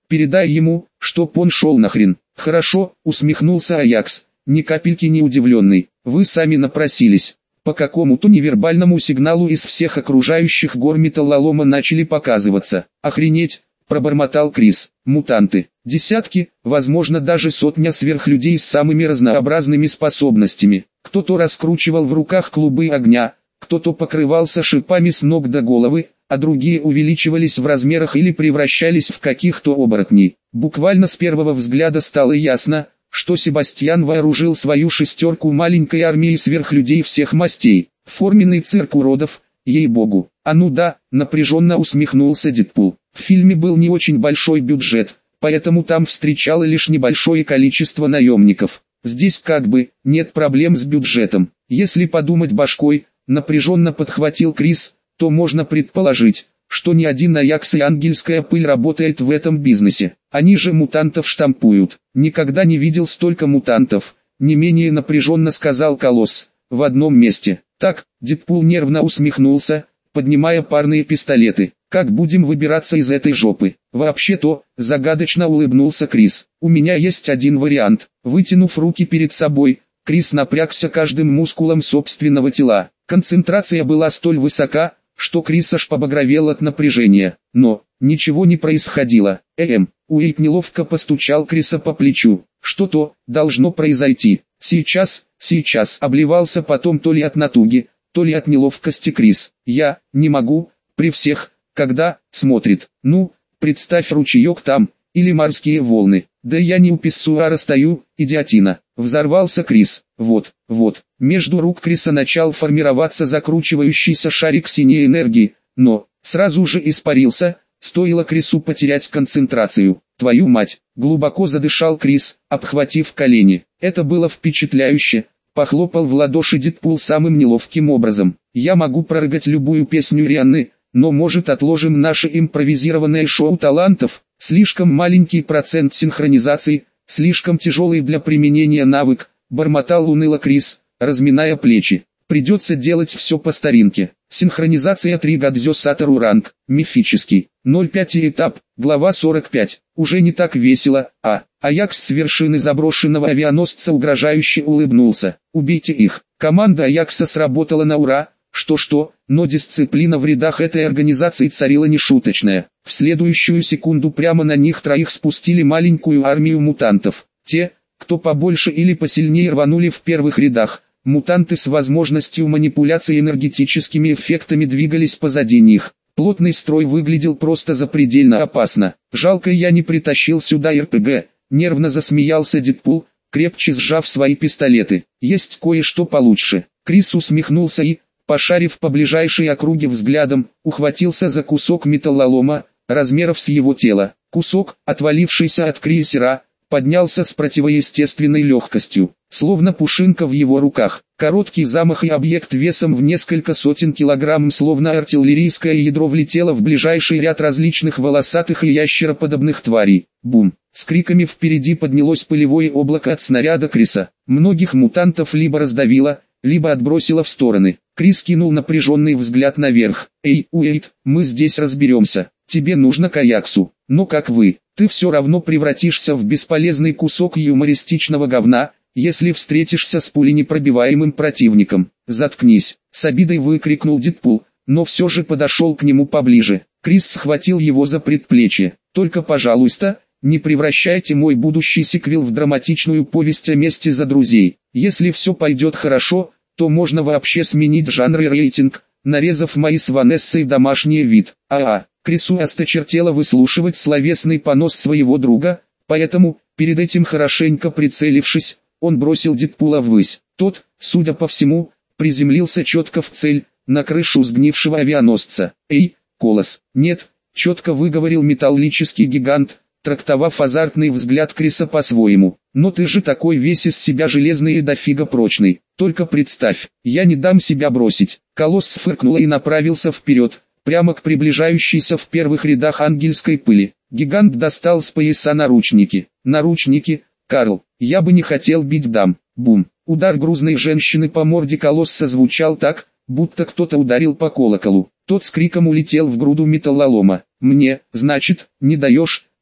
Передай ему, чтоб он шел нахрен. Хорошо, усмехнулся Аякс, ни капельки не удивленный. Вы сами напросились. По какому-то невербальному сигналу из всех окружающих гор металлолома начали показываться. Охренеть, пробормотал Крис. Мутанты. Десятки, возможно даже сотня сверхлюдей с самыми разнообразными способностями. Кто-то раскручивал в руках клубы огня, кто-то покрывался шипами с ног до головы, а другие увеличивались в размерах или превращались в каких-то оборотней. Буквально с первого взгляда стало ясно, что Себастьян вооружил свою шестерку маленькой армией сверхлюдей всех мастей. Форменный цирк уродов, ей-богу. А ну да, напряженно усмехнулся Дэдпул. В фильме был не очень большой бюджет, поэтому там встречало лишь небольшое количество наемников. Здесь как бы нет проблем с бюджетом. Если подумать башкой, напряженно подхватил Крис, то можно предположить, что ни один Аякс и ангельская пыль работает в этом бизнесе. Они же мутантов штампуют. Никогда не видел столько мутантов, не менее напряженно сказал Колосс, в одном месте. Так, Дэдпул нервно усмехнулся, поднимая парные пистолеты. Как будем выбираться из этой жопы? Вообще-то, загадочно улыбнулся Крис. У меня есть один вариант. Вытянув руки перед собой, Крис напрягся каждым мускулом собственного тела. Концентрация была столь высока, что Крис аж побагровел от напряжения. Но, ничего не происходило. Эм, Уэйт неловко постучал Криса по плечу. Что-то должно произойти. Сейчас, сейчас обливался потом то ли от натуги, то ли от неловкости Крис. Я не могу, при всех, когда смотрит. Ну, представь ручеек там, или морские волны. Да я не у писсуара стою, идиотина. Взорвался Крис. Вот, вот. Между рук Криса начал формироваться закручивающийся шарик синей энергии, но сразу же испарился, стоило Крису потерять концентрацию. Твою мать, глубоко задышал Крис, обхватив колени. Это было впечатляюще. Похлопал в ладоши Дэдпул самым неловким образом. Я могу прорыгать любую песню Рианны, но может отложим наше импровизированное шоу талантов? Слишком маленький процент синхронизации, слишком тяжелый для применения навык, бормотал уныло Крис, разминая плечи. Придется делать все по старинке. Синхронизация три Гадзё Сатору ранг, мифический. ноль пять этап, глава сорок пять. Уже не так весело, а... Аякс с вершины заброшенного авианосца угрожающе улыбнулся. Убейте их. Команда Аякса сработала на ура. Что-что, но дисциплина в рядах этой организации царила нешуточная. В следующую секунду прямо на них троих спустили маленькую армию мутантов. Те, кто побольше или посильнее рванули в первых рядах. Мутанты с возможностью манипуляции энергетическими эффектами двигались позади них. Плотный строй выглядел просто запредельно опасно. Жалко я не притащил сюда эр пэ гэ, нервно засмеялся Дэдпул, крепче сжав свои пистолеты. Есть кое-что получше. Крис усмехнулся и, пошарив по ближайшей округе взглядом, ухватился за кусок металлолома, размеров с его тело. Кусок, отвалившийся от крейсера, поднялся с противоестественной легкостью, словно пушинка в его руках. Короткий замах и объект весом в несколько сотен килограмм, словно артиллерийское ядро, влетело в ближайший ряд различных волосатых и ящероподобных тварей. Бум! С криками впереди поднялось пылевое облако от снаряда Криса. Многих мутантов либо раздавило, либо отбросило в стороны. Крис кинул напряженный взгляд наверх. «Эй, Уэйт, мы здесь разберемся. Тебе нужно к Аяксу. Но как вы, ты все равно превратишься в бесполезный кусок юмористичного говна, если встретишься с пуленепробиваемым противником. Заткнись!» С обидой выкрикнул Дэдпул, но все же подошел к нему поближе. Крис схватил его за предплечье. «Только, пожалуйста, не превращайте мой будущий сиквел в драматичную повесть о мести за друзей. Если все пойдет хорошо, то можно вообще сменить жанр и рейтинг, нарезав мои с Ванессой домашний вид». А-а, Крису осточертело выслушивать словесный понос своего друга, поэтому, перед этим хорошенько прицелившись, он бросил Дэдпула ввысь. Тот, судя по всему, приземлился четко в цель, на крышу сгнившего авианосца. «Эй, Колосс, нет», четко выговорил металлический гигант, трактовав азартный взгляд Криса по-своему. «Но ты же такой весь из себя железный и дофига прочный. Только представь, я не дам себя бросить». Колосс фыркнул и направился вперед, прямо к приближающейся в первых рядах ангельской пыли. Гигант достал с пояса наручники. «Наручники, Карл, я бы не хотел бить дам». Бум! Удар грузной женщины по морде Колосса звучал так, будто кто-то ударил по колоколу. Тот с криком улетел в груду металлолома. «Мне, значит, не даешь?»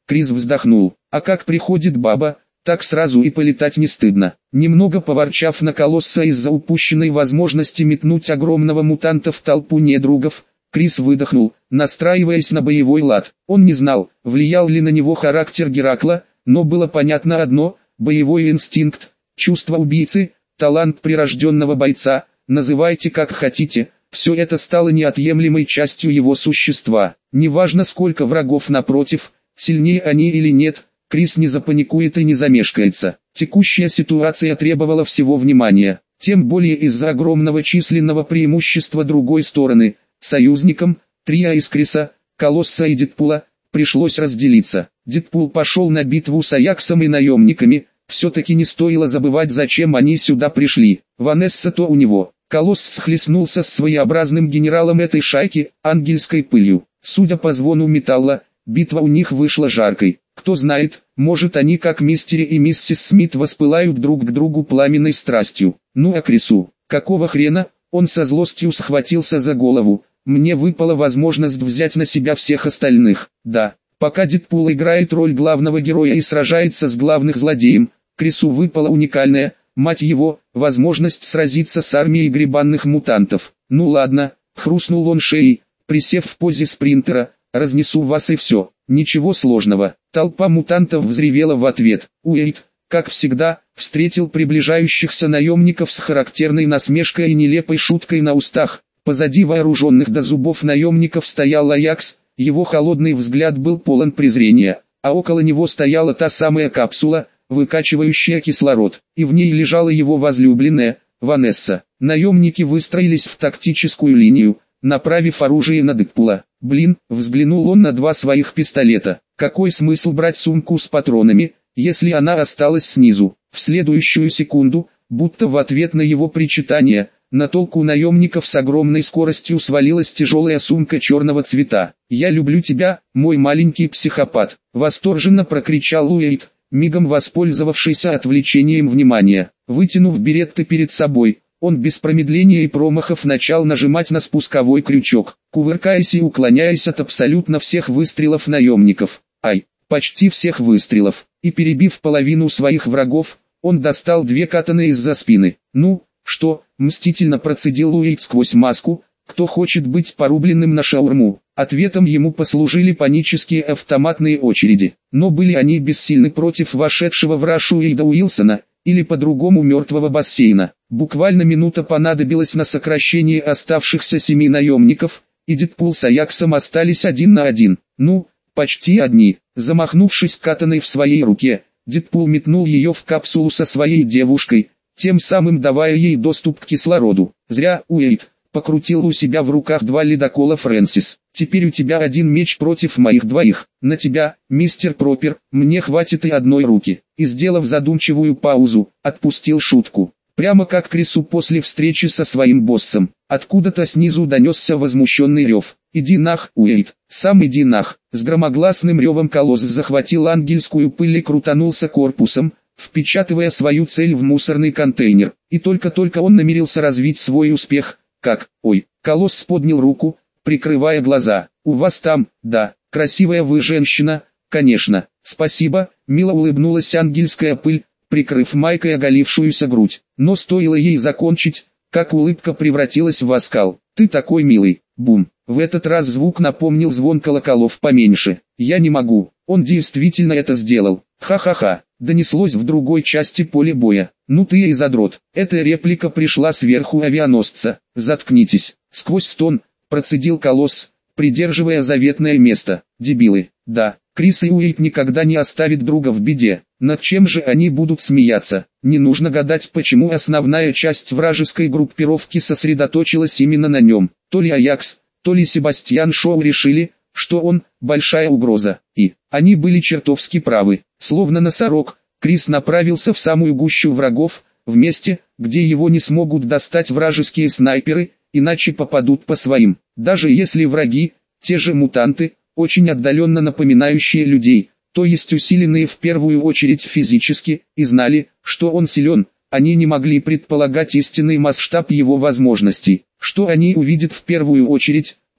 Крис вздохнул. А как приходит баба, так сразу и полетать не стыдно. Немного поворчав на колосса из-за упущенной возможности метнуть огромного мутанта в толпу недругов, Крис выдохнул, настраиваясь на боевой лад. Он не знал, влиял ли на него характер Геракла, но было понятно одно – боевой инстинкт, чувство убийцы, талант прирожденного бойца, называйте как хотите, все это стало неотъемлемой частью его существа. Неважно сколько врагов напротив, сильнее они или нет, Крис не запаникует и не замешкается. Текущая ситуация требовала всего внимания, тем более из-за огромного численного преимущества другой стороны. Союзникам, трио из Криса, Колосса и Дэдпула, пришлось разделиться. Дэдпул пошел на битву с Аяксом и наемниками, все-таки не стоило забывать, зачем они сюда пришли. Ванесса то у него. Колосс схлестнулся с своеобразным генералом этой шайки, ангельской пылью. Судя по звону металла, битва у них вышла жаркой. Кто знает, может они как мистер и миссис Смит воспылают друг к другу пламенной страстью. Ну а Крису, какого хрена, он со злостью схватился за голову. Мне выпала возможность взять на себя всех остальных. Да, пока Дэдпул играет роль главного героя и сражается с главным злодеем, Крису выпала уникальная, мать его, возможность сразиться с армией грибанных мутантов. Ну ладно, хрустнул он шеей, присев в позе спринтера, разнесу вас и все. Ничего сложного. Толпа мутантов взревела в ответ. Уэйд, как всегда, встретил приближающихся наемников с характерной насмешкой и нелепой шуткой на устах. Позади вооруженных до зубов наемников стоял Аякс, его холодный взгляд был полон презрения, а около него стояла та самая капсула, выкачивающая кислород, и в ней лежала его возлюбленная, Ванесса. Наемники выстроились в тактическую линию, направив оружие на Дэдпула. Блин, взглянул он на два своих пистолета. Какой смысл брать сумку с патронами, если она осталась снизу? В следующую секунду, будто в ответ на его причитание, на толпу наемников с огромной скоростью свалилась тяжелая сумка черного цвета. «Я люблю тебя, мой маленький психопат!» — восторженно прокричал Уэйд, мигом воспользовавшийся отвлечением внимания. Вытянув беретты перед собой, он без промедления и промахов начал нажимать на спусковой крючок, кувыркаясь и уклоняясь от абсолютно всех выстрелов наемников. Ай, почти всех выстрелов. И перебив половину своих врагов, он достал две катаны из-за спины. «Ну, что?» — мстительно процедил Уэйд сквозь маску. «Кто хочет быть порубленным на шаурму?» Ответом ему послужили панические автоматные очереди. Но были они бессильны против вошедшего в раж Уэйда Уилсона, или по-другому мертвого бассейна. Буквально минута понадобилась на сокращение оставшихся семи наемников, и Дэдпул с Аяксом остались один на один. Ну, почти одни. Замахнувшись катаной в своей руке, Дэдпул метнул ее в капсулу со своей девушкой, тем самым давая ей доступ к кислороду. Зря Уэйд покрутил у себя в руках два ледокола Фрэнсис. «Теперь у тебя один меч против моих двоих. На тебя, мистер Пропер, мне хватит и одной руки». И сделав задумчивую паузу, отпустил шутку. Прямо как Крису после встречи со своим боссом. Откуда-то снизу донесся возмущенный рев. «Иди нах, Уэйд, сам иди нах!» С громогласным ревом колосс захватил ангельскую пыль и крутанулся корпусом, впечатывая свою цель в мусорный контейнер. И только-только он намерился развить свой успех, как, ой, колосс поднял руку, прикрывая глаза. «У вас там, да, красивая вы женщина, конечно, спасибо», мило улыбнулась ангельская пыль, прикрыв майкой оголившуюся грудь. Но стоило ей закончить, как улыбка превратилась в оскал. «Ты такой милый!» Бум! В этот раз звук напомнил звон колоколов поменьше. «Я не могу!» Он действительно это сделал. «Ха-ха-ха!» Донеслось в другой части поля боя. «Ну ты и задрот!» Эта реплика пришла сверху авианосца. «Заткнитесь!» Сквозь стон, процедил колосс, придерживая заветное место. «Дебилы!» Да, Крис и Уэйд никогда не оставят друга в беде. Над чем же они будут смеяться? Не нужно гадать, почему основная часть вражеской группировки сосредоточилась именно на нем. То ли Аякс, то ли Себастьян Шоу решили, что он – большая угроза. И они были чертовски правы. Словно носорог, Крис направился в самую гущу врагов, в месте, где его не смогут достать вражеские снайперы, иначе попадут по своим. Даже если враги, те же мутанты, очень отдаленно напоминающие людей, то есть усиленные в первую очередь физически, и знали, что он силен, они не могли предполагать истинный масштаб его возможностей. Что они увидят в первую очередь?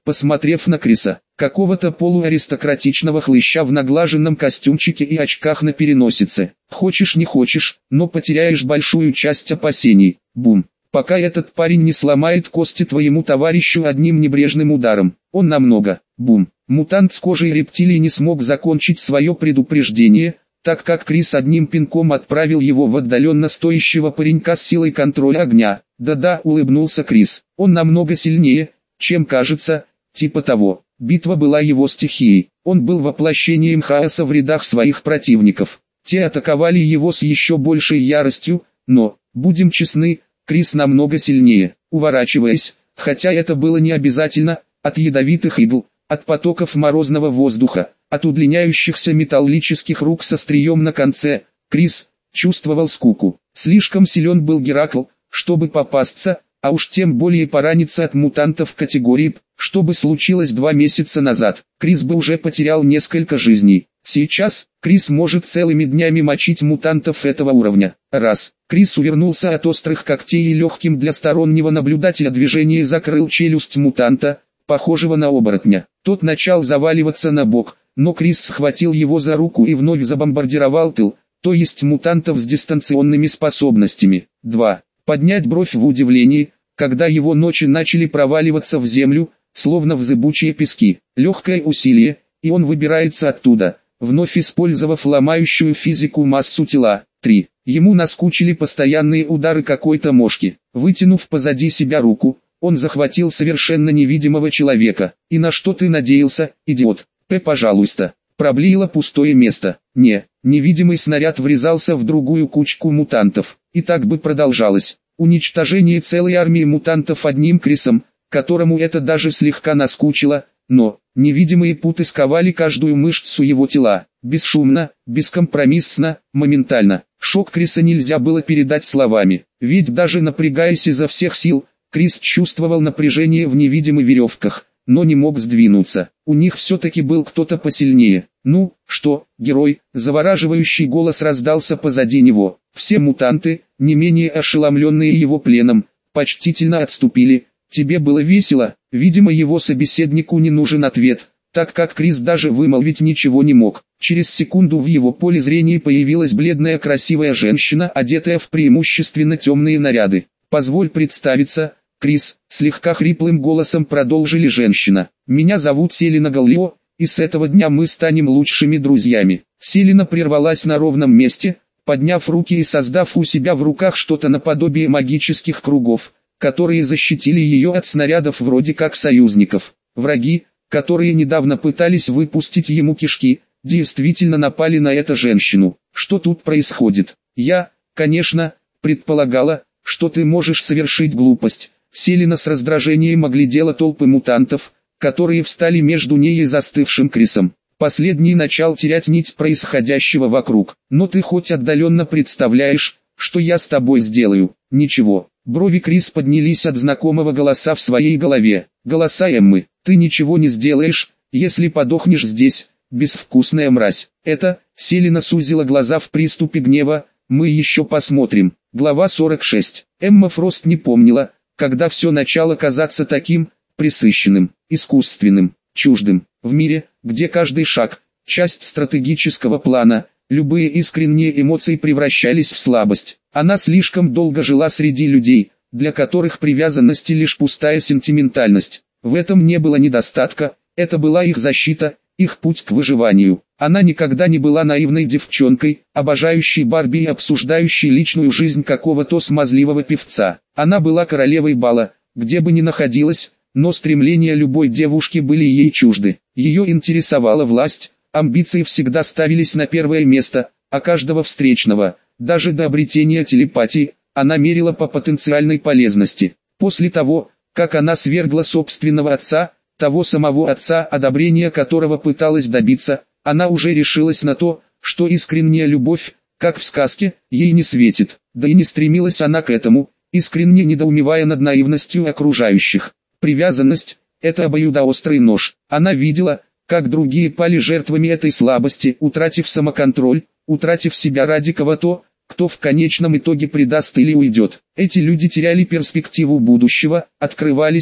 посмотрев на Криса, какого-то полуаристократичного хлыща в наглаженном костюмчике и очках на переносице. Хочешь не хочешь, но потеряешь большую часть опасений. Бум. Пока этот парень не сломает кости твоему товарищу одним небрежным ударом, он намного. Бум. Мутант с кожей рептилии не смог закончить свое предупреждение, так как Крис одним пинком отправил его в отдаленно стоящего паренька с силой контроля огня. Да-да, улыбнулся Крис, он намного сильнее, чем кажется, типа того. Битва была его стихией, он был воплощением хаоса в рядах своих противников. Те атаковали его с еще большей яростью, но, будем честны, Крис намного сильнее. Уворачиваясь, хотя это было не обязательно, от ядовитых игл, от потоков морозного воздуха, от удлиняющихся металлических рук со стрием на конце, Крис чувствовал скуку. Слишком силен был Геракл, чтобы попасться, а уж тем более пораниться от мутантов категории П. Что бы случилось два месяца назад, Крис бы уже потерял несколько жизней. Сейчас, Крис может целыми днями мочить мутантов этого уровня. Раз. Крис увернулся от острых когтей и легким для стороннего наблюдателя движения закрыл челюсть мутанта, похожего на оборотня. Тот начал заваливаться на бок, но Крис схватил его за руку и вновь забомбардировал тыл, то есть мутантов с дистанционными способностями. Два. Поднять бровь в удивлении, когда его ночи начали проваливаться в землю, словно в зыбучие пески. Легкое усилие, и он выбирается оттуда, вновь использовав ломающую физику массу тела. Три. Ему наскучили постоянные удары какой-то мошки. Вытянув позади себя руку, он захватил совершенно невидимого человека. «И на что ты надеялся, идиот? П, пожалуйста». Проблеяло пустое место. Не, невидимый снаряд врезался в другую кучку мутантов. И так бы продолжалось. Уничтожение целой армии мутантов одним Крисом, которому это даже слегка наскучило, но невидимые путы сковали каждую мышцу его тела. Бесшумно, бескомпромиссно, моментально. Шок Криса нельзя было передать словами. Ведь даже напрягаясь изо всех сил, Крис чувствовал напряжение в невидимых веревках, но не мог сдвинуться. У них все-таки был кто-то посильнее. «Ну, что, герой?» Завораживающий голос раздался позади него. Все мутанты, не менее ошеломленные его пленом, почтительно отступили. «Тебе было весело?» Видимо, его собеседнику не нужен ответ, так как Крис даже вымолвить ничего не мог. Через секунду в его поле зрения появилась бледная красивая женщина, одетая в преимущественно темные наряды. «Позволь представиться, Крис», слегка хриплым голосом продолжили женщина. «Меня зовут Селена Галлио, и с этого дня мы станем лучшими друзьями». Селена прервалась на ровном месте, подняв руки и создав у себя в руках что-то наподобие магических кругов, которые защитили ее от снарядов вроде как союзников. Враги, которые недавно пытались выпустить ему кишки, действительно напали на эту женщину. Что тут происходит? Я, конечно, предполагала, что ты можешь совершить глупость. Селена с раздражением оглядела толпы мутантов, которые встали между ней и застывшим Крисом. Последний начал терять нить происходящего вокруг. Но ты хоть отдаленно представляешь, что я с тобой сделаю? Ничего. Брови Крис поднялись от знакомого голоса в своей голове. Голоса Эммы. Ты ничего не сделаешь, если подохнешь здесь, безвкусная мразь. Это, Селена сузила глаза в приступе гнева, мы еще посмотрим. Глава сорок шесть. Эмма Фрост не помнила, когда все начало казаться таким, пресыщенным, искусственным, чуждым. В мире, где каждый шаг, часть стратегического плана, любые искренние эмоции превращались в слабость. Она слишком долго жила среди людей, для которых привязанность лишь пустая сентиментальность. В этом не было недостатка, это была их защита, их путь к выживанию. Она никогда не была наивной девчонкой, обожающей Барби и обсуждающей личную жизнь какого-то смазливого певца. Она была королевой бала, где бы ни находилась, но стремления любой девушки были ей чужды. Ее интересовала власть, амбиции всегда ставились на первое место, а каждого встречного, даже до обретения телепатии, она мерила по потенциальной полезности. После того, как она свергла собственного отца, того самого отца, одобрения которого пыталась добиться, она уже решилась на то, что искренняя любовь, как в сказке, ей не светит. Да и не стремилась она к этому, искренне недоумевая над наивностью окружающих. Привязанность – это обоюдоострый нож. Она видела, как другие пали жертвами этой слабости, утратив самоконтроль, утратив себя ради кого-то, кто в конечном итоге предаст или уйдет. Эти люди теряли перспективу будущего, открывались,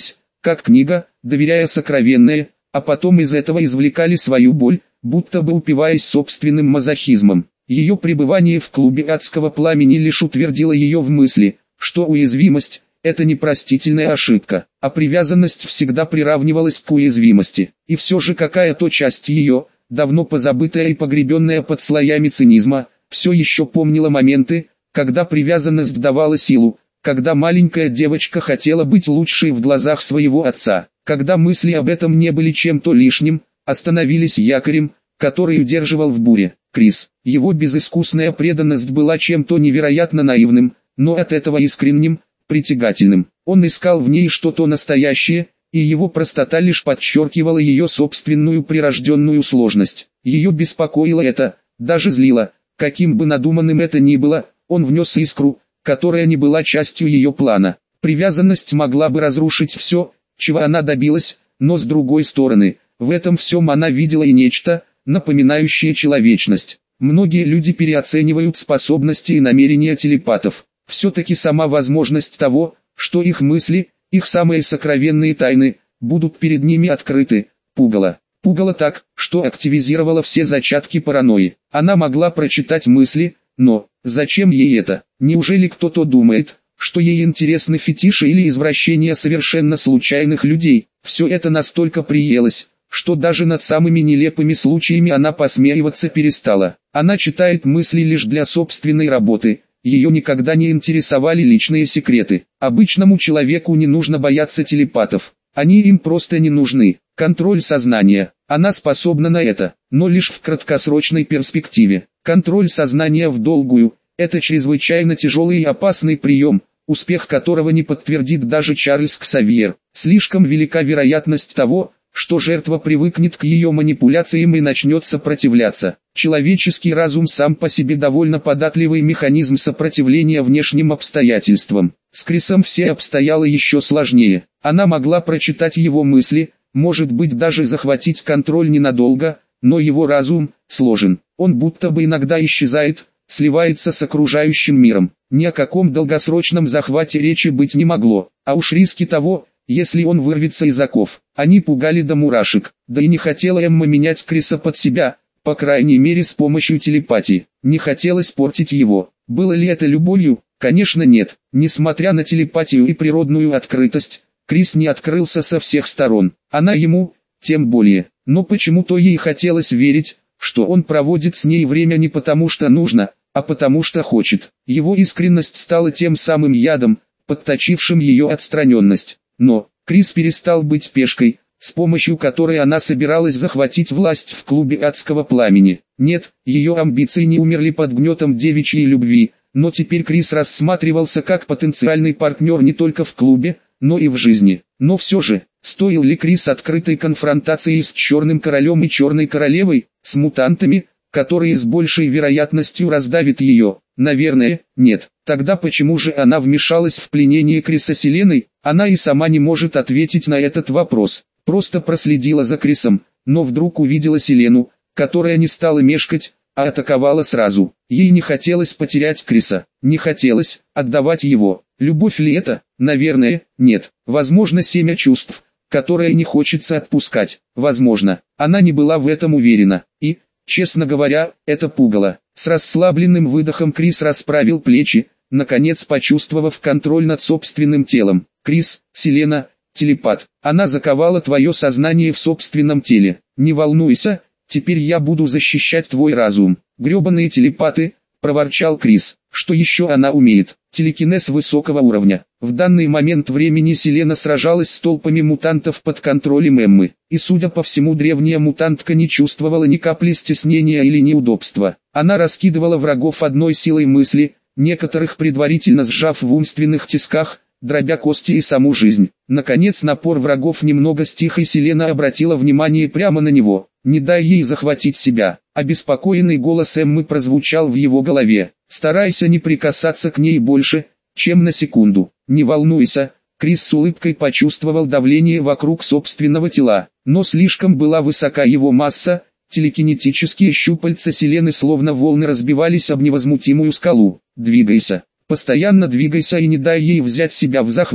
как книга, доверяя сокровенное, а потом из этого извлекали свою боль, будто бы упиваясь собственным мазохизмом. Ее пребывание в клубе адского пламени лишь утвердило ее в мысли, что уязвимость – это непростительная ошибка, а привязанность всегда приравнивалась к уязвимости. И все же какая-то часть ее, давно позабытая и погребенная под слоями цинизма, все еще помнила моменты, когда привязанность давала силу, когда маленькая девочка хотела быть лучшей в глазах своего отца, когда мысли об этом не были чем-то лишним, остановились якорем, который удерживал в буре. Крис, его безыскусная преданность была чем-то невероятно наивным, но от этого искренним, притягательным. Он искал в ней что-то настоящее, и его простота лишь подчеркивала ее собственную прирожденную сложность. Ее беспокоило это, даже злило, каким бы надуманным это ни было, он внес искру, которая не была частью ее плана. Привязанность могла бы разрушить все, чего она добилась, но с другой стороны, в этом всем она видела и нечто, напоминающее человечность. Многие люди переоценивают способности и намерения телепатов. Все-таки сама возможность того, что их мысли, их самые сокровенные тайны, будут перед ними открыты, пугала. Пугала так, что активизировала все зачатки паранойи. Она могла прочитать мысли, но зачем ей это? Неужели кто-то думает, что ей интересны фетиши или извращения совершенно случайных людей? Все это настолько приелось, что даже над самыми нелепыми случаями она посмеиваться перестала. Она читает мысли лишь для собственной работы. Ее никогда не интересовали личные секреты. Обычному человеку не нужно бояться телепатов. Они им просто не нужны. Контроль сознания. Она способна на это, но лишь в краткосрочной перспективе. Контроль сознания в долгую – это чрезвычайно тяжелый и опасный прием, успех которого не подтвердит даже Чарльз Ксавьер. Слишком велика вероятность того, что жертва привыкнет к ее манипуляциям и начнет сопротивляться. Человеческий разум сам по себе довольно податливый механизм сопротивления внешним обстоятельствам. С Крисом все обстояло еще сложнее. Она могла прочитать его мысли, может быть даже захватить контроль ненадолго, но его разум сложен. Он будто бы иногда исчезает, сливается с окружающим миром. Ни о каком долгосрочном захвате речи быть не могло, а уж риски того, если он вырвется из оков. Они пугали до мурашек, да и не хотела Эмма менять Криса под себя, по крайней мере с помощью телепатии. Не хотелось портить его. Было ли это любовью? Конечно нет. Несмотря на телепатию и природную открытость, Крис не открылся со всех сторон. Она ему, тем более. Но почему-то ей хотелось верить, что он проводит с ней время не потому что нужно, а потому что хочет. Его искренность стала тем самым ядом, подточившим ее отстраненность. Но Крис перестал быть пешкой, с помощью которой она собиралась захватить власть в клубе адского пламени. Нет, ее амбиции не умерли под гнетом девичьей любви, но теперь Крис рассматривался как потенциальный партнер не только в клубе, но и в жизни. Но все же, стоил ли Крис открытой конфронтации с Черным Королем и Черной Королевой, с мутантами, которые с большей вероятностью раздавят ее? Наверное, нет. Тогда почему же она вмешалась в пленение Криса Селеной? Она и сама не может ответить на этот вопрос. Просто проследила за Крисом, но вдруг увидела Селену, которая не стала мешкать, а атаковала сразу. Ей не хотелось потерять Криса, не хотелось отдавать его. Любовь ли это? Наверное, нет. Возможно, семя чувств, которое не хочется отпускать. Возможно, она не была в этом уверена. И, честно говоря, это пугало. С расслабленным выдохом Крис расправил плечи, наконец почувствовав контроль над собственным телом. Крис, Селена, телепат. Она заковала твое сознание в собственном теле. Не волнуйся, теперь я буду защищать твой разум. Гребаные телепаты, проворчал Крис. Что еще она умеет? Телекинез высокого уровня. В данный момент времени Селена сражалась с толпами мутантов под контролем Эммы. И судя по всему, древняя мутантка не чувствовала ни капли стеснения или неудобства. Она раскидывала врагов одной силой мысли, некоторых предварительно сжав в умственных тисках, дробя кости и саму жизнь. Наконец напор врагов немного стих, и Селена обратила внимание прямо на него. Не дай ей захватить себя. Обеспокоенный голос Эммы прозвучал в его голове. Старайся не прикасаться к ней больше, чем на секунду. Не волнуйся. Крис с улыбкой почувствовал давление вокруг собственного тела, но слишком была высока его масса. Телекинетические щупальца Селены словно волны разбивались об невозмутимую скалу. Двигайся. Постоянно двигайся и не дай ей взять себя в захват.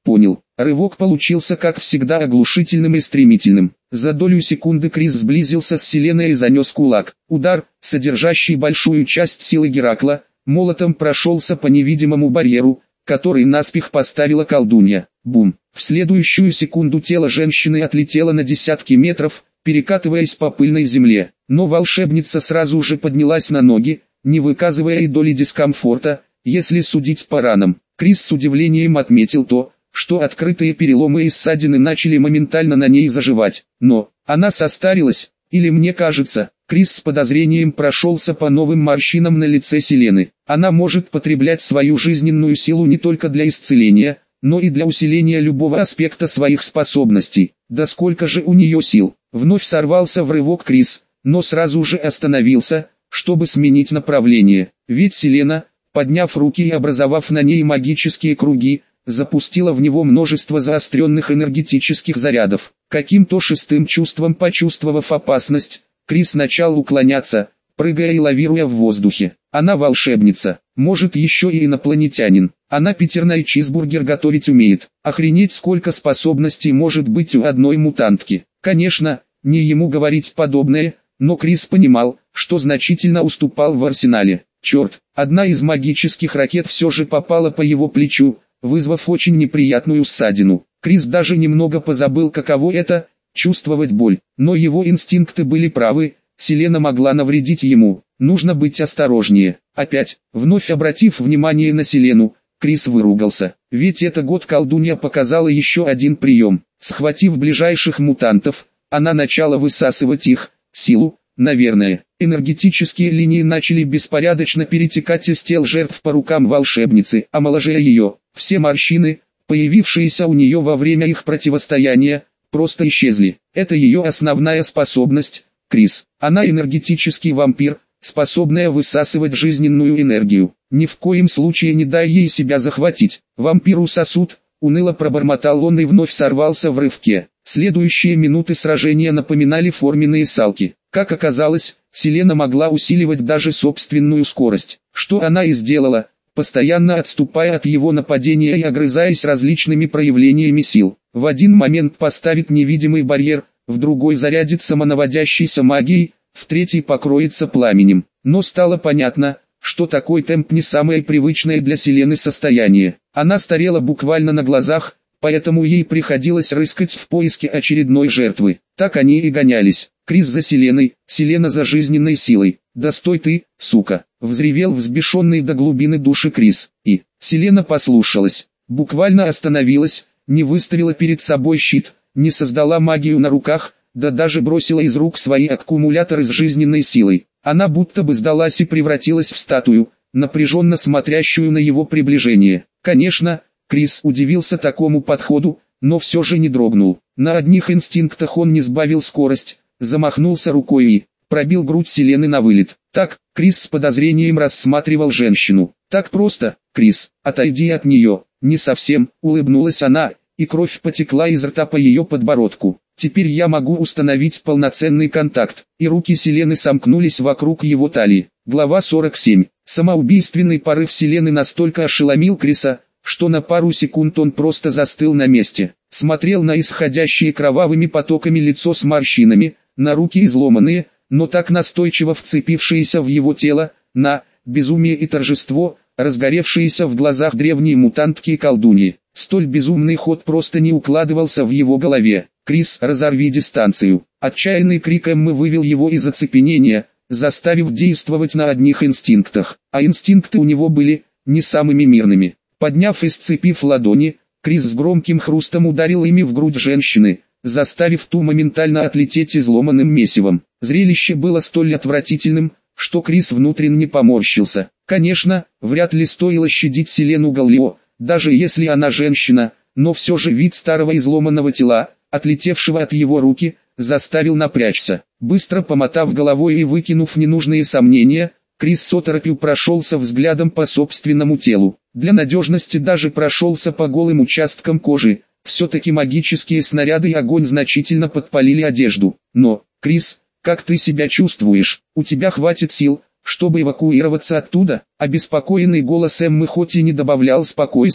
понял. Рывок получился как всегда оглушительным и стремительным. За долю секунды Крис сблизился с Селеной и занес кулак. Удар, содержащий большую часть силы Геракла, молотом прошелся по невидимому барьеру, который наспех поставила колдунья. Бум! В следующую секунду тело женщины отлетело на десятки метров, перекатываясь по пыльной земле. Но волшебница сразу же поднялась на ноги, не выказывая и доли дискомфорта, если судить по ранам. Крис с удивлением отметил то, что открытые переломы и ссадины начали моментально на ней заживать. Но, она состарилась, или мне кажется, Крис с подозрением прошелся по новым морщинам на лице Селены. Она может потреблять свою жизненную силу не только для исцеления, но и для усиления любого аспекта своих способностей. Да сколько же у нее сил! Вновь сорвался в рывок Крис, но сразу же остановился, чтобы сменить направление. Ведь Селена, подняв руки и образовав на ней магические круги, запустила в него множество заостренных энергетических зарядов. Каким-то шестым чувством почувствовав опасность, Крис начал уклоняться, прыгая и лавируя в воздухе. Она волшебница, может еще и инопланетянин. Она питерный чизбургер готовить умеет. Охренеть, сколько способностей может быть у одной мутантки. Конечно, не ему говорить подобное, но Крис понимал, что значительно уступал в арсенале. Черт, одна из магических ракет все же попала по его плечу, вызвав очень неприятную ссадину. Крис даже немного позабыл, каково это – чувствовать боль. Но его инстинкты были правы, Селена могла навредить ему. Нужно быть осторожнее. Опять, вновь обратив внимание на Селену, Крис выругался. Ведь это год колдунья показала еще один прием. Схватив ближайших мутантов, она начала высасывать их силу. Наверное, энергетические линии начали беспорядочно перетекать из тел жертв по рукам волшебницы, омоложая ее. Все морщины, появившиеся у нее во время их противостояния, просто исчезли. Это ее основная способность, Крис. Она энергетический вампир, способная высасывать жизненную энергию. Ни в коем случае не дай ей себя захватить. Вампиру сосуд, уныло пробормотал он и вновь сорвался в рывке. Следующие минуты сражения напоминали форменные салки. Как оказалось, Селена могла усиливать даже собственную скорость, что она и сделала, постоянно отступая от его нападения и огрызаясь различными проявлениями сил. В один момент поставит невидимый барьер, в другой зарядит самонаводящейся магией, в третий покроется пламенем. Но стало понятно, что такой темп не самое привычное для Селены состояние. Она старела буквально на глазах, поэтому ей приходилось рыскать в поиске очередной жертвы. Так они и гонялись. Крис за Селеной, Селена за жизненной силой. «Да стой ты, сука!» — взревел взбешенный до глубины души Крис. И Селена послушалась, буквально остановилась, не выставила перед собой щит, не создала магию на руках, да даже бросила из рук свои аккумуляторы с жизненной силой. Она будто бы сдалась и превратилась в статую, напряженно смотрящую на его приближение. Конечно, Крис удивился такому подходу, но все же не дрогнул. На одних инстинктах он не сбавил скорость, замахнулся рукой и пробил грудь Селены на вылет. Так, Крис с подозрением рассматривал женщину. Так просто, Крис, отойди от нее. Не совсем, улыбнулась она, и кровь потекла из рта по ее подбородку. Теперь я могу установить полноценный контакт, и руки Селены сомкнулись вокруг его талии. Глава сорок семь. Самоубийственный порыв Селены настолько ошеломил Криса, что на пару секунд он просто застыл на месте. Смотрел на исходящее кровавыми потоками лицо с морщинами, на руки изломанные, но так настойчиво вцепившиеся в его тело, на безумие и торжество, разгоревшиеся в глазах древней мутантки и колдуньи. Столь безумный ход просто не укладывался в его голове. «Крис, разорви дистанцию!» Отчаянный крик Эммы вывел его из оцепенения, заставив действовать на одних инстинктах. А инстинкты у него были не самыми мирными. Подняв и сцепив ладони, Крис с громким хрустом ударил ими в грудь женщины, заставив ту моментально отлететь изломанным месивом. Зрелище было столь отвратительным, что Крис внутренне поморщился. Конечно, вряд ли стоило щадить Селену Галлио, даже если она женщина, но все же вид старого изломанного тела, отлетевшего от его руки, заставил напрячься. Быстро помотав головой и выкинув ненужные сомнения, Крис с оторопью прошелся взглядом по собственному телу. Для надежности даже прошелся по голым участкам кожи. Все-таки магические снаряды и огонь значительно подпалили одежду. Но, Крис, как ты себя чувствуешь? У тебя хватит сил, чтобы эвакуироваться оттуда? Обеспокоенный голос Эммы хоть и не добавлял спокойствия,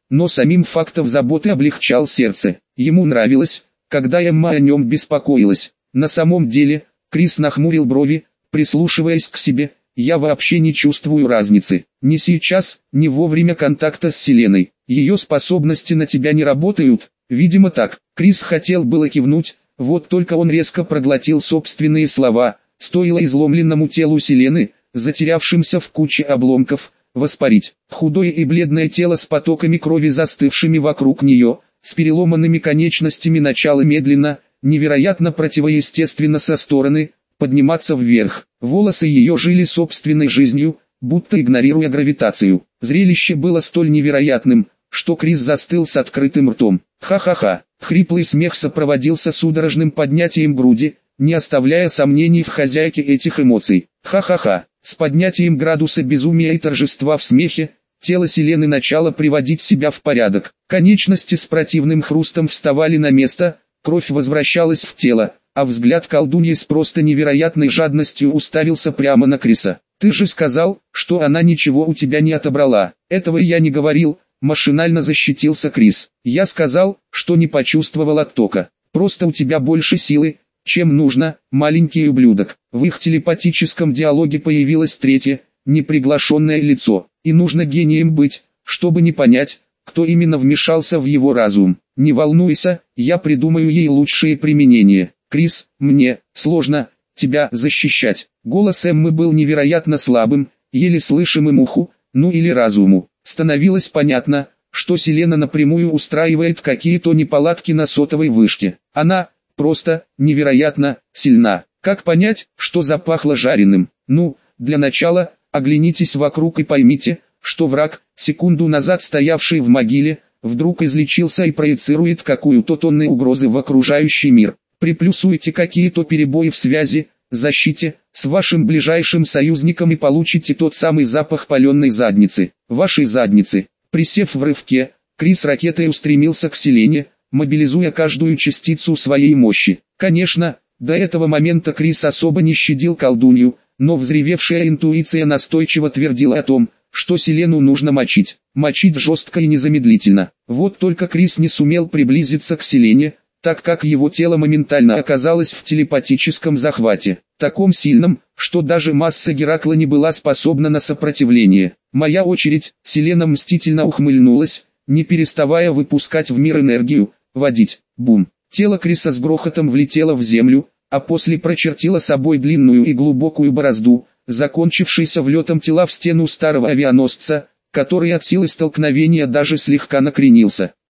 но самим фактом заботы облегчал сердце. Ему нравилось, когда Эмма о нем беспокоилась. На самом деле, Крис нахмурил брови, прислушиваясь к себе. Я вообще не чувствую разницы. Ни сейчас, ни во время контакта с Селеной. Ее способности на тебя не работают. Видимо так. Крис хотел было кивнуть, вот только он резко проглотил собственные слова. Стоило изломленному телу Селены, затерявшимся в куче обломков, воспарить. Худое и бледное тело с потоками крови, застывшими вокруг нее, с переломанными конечностями, начало медленно, невероятно противоестественно со стороны, подниматься вверх. Волосы ее жили собственной жизнью, будто игнорируя гравитацию. Зрелище было столь невероятным, что Крис застыл с открытым ртом. Ха-ха-ха. Хриплый смех сопроводился судорожным поднятием груди, не оставляя сомнений в хозяйке этих эмоций. Ха-ха-ха. С поднятием градуса безумия и торжества в смехе, тело Селены начало приводить себя в порядок. Конечности с противным хрустом вставали на место, кровь возвращалась в тело, а взгляд колдуньи с просто невероятной жадностью уставился прямо на Криса. «Ты же сказал, что она ничего у тебя не отобрала». «Этого я не говорил», — машинально защитился Крис. «Я сказал, что не почувствовал оттока. Просто у тебя больше силы, чем нужно, маленький ублюдок». В их телепатическом диалоге появилось третье, неприглашенное лицо. И нужно гением быть, чтобы не понять, кто именно вмешался в его разум. «Не волнуйся, я придумаю ей лучшие применения. Крис, мне сложно тебя защищать». Голос Эммы был невероятно слабым, еле слышимым уху, ну или разуму. Становилось понятно, что Селена напрямую устраивает какие-то неполадки на сотовой вышке. Она просто невероятно сильна. Как понять, что запахло жареным? Ну, для начала, оглянитесь вокруг и поймите, что враг, секунду назад стоявший в могиле, вдруг излечился и проецирует какую-то тонны угрозы в окружающий мир. Приплюсуйте какие-то перебои в связи, защите, с вашим ближайшим союзником и получите тот самый запах паленой задницы. Вашей задницы. Присев в рывке, Крис ракетой устремился к Селене, мобилизуя каждую частицу своей мощи. Конечно, до этого момента Крис особо не щадил колдунью, но взревевшая интуиция настойчиво твердила о том, что Селену нужно мочить. Мочить жестко и незамедлительно. Вот только Крис не сумел приблизиться к Селене, так как его тело моментально оказалось в телепатическом захвате, таком сильном, что даже масса Геракла не была способна на сопротивление. «Моя очередь», — Селена мстительно ухмыльнулась, не переставая выпускать в мир энергию, водить. Бум. Тело Криса с грохотом влетело в землю, а после прочертило собой длинную и глубокую борозду, закончившийся влетом тела в стену старого авианосца, который от силы столкновения даже слегка накренился.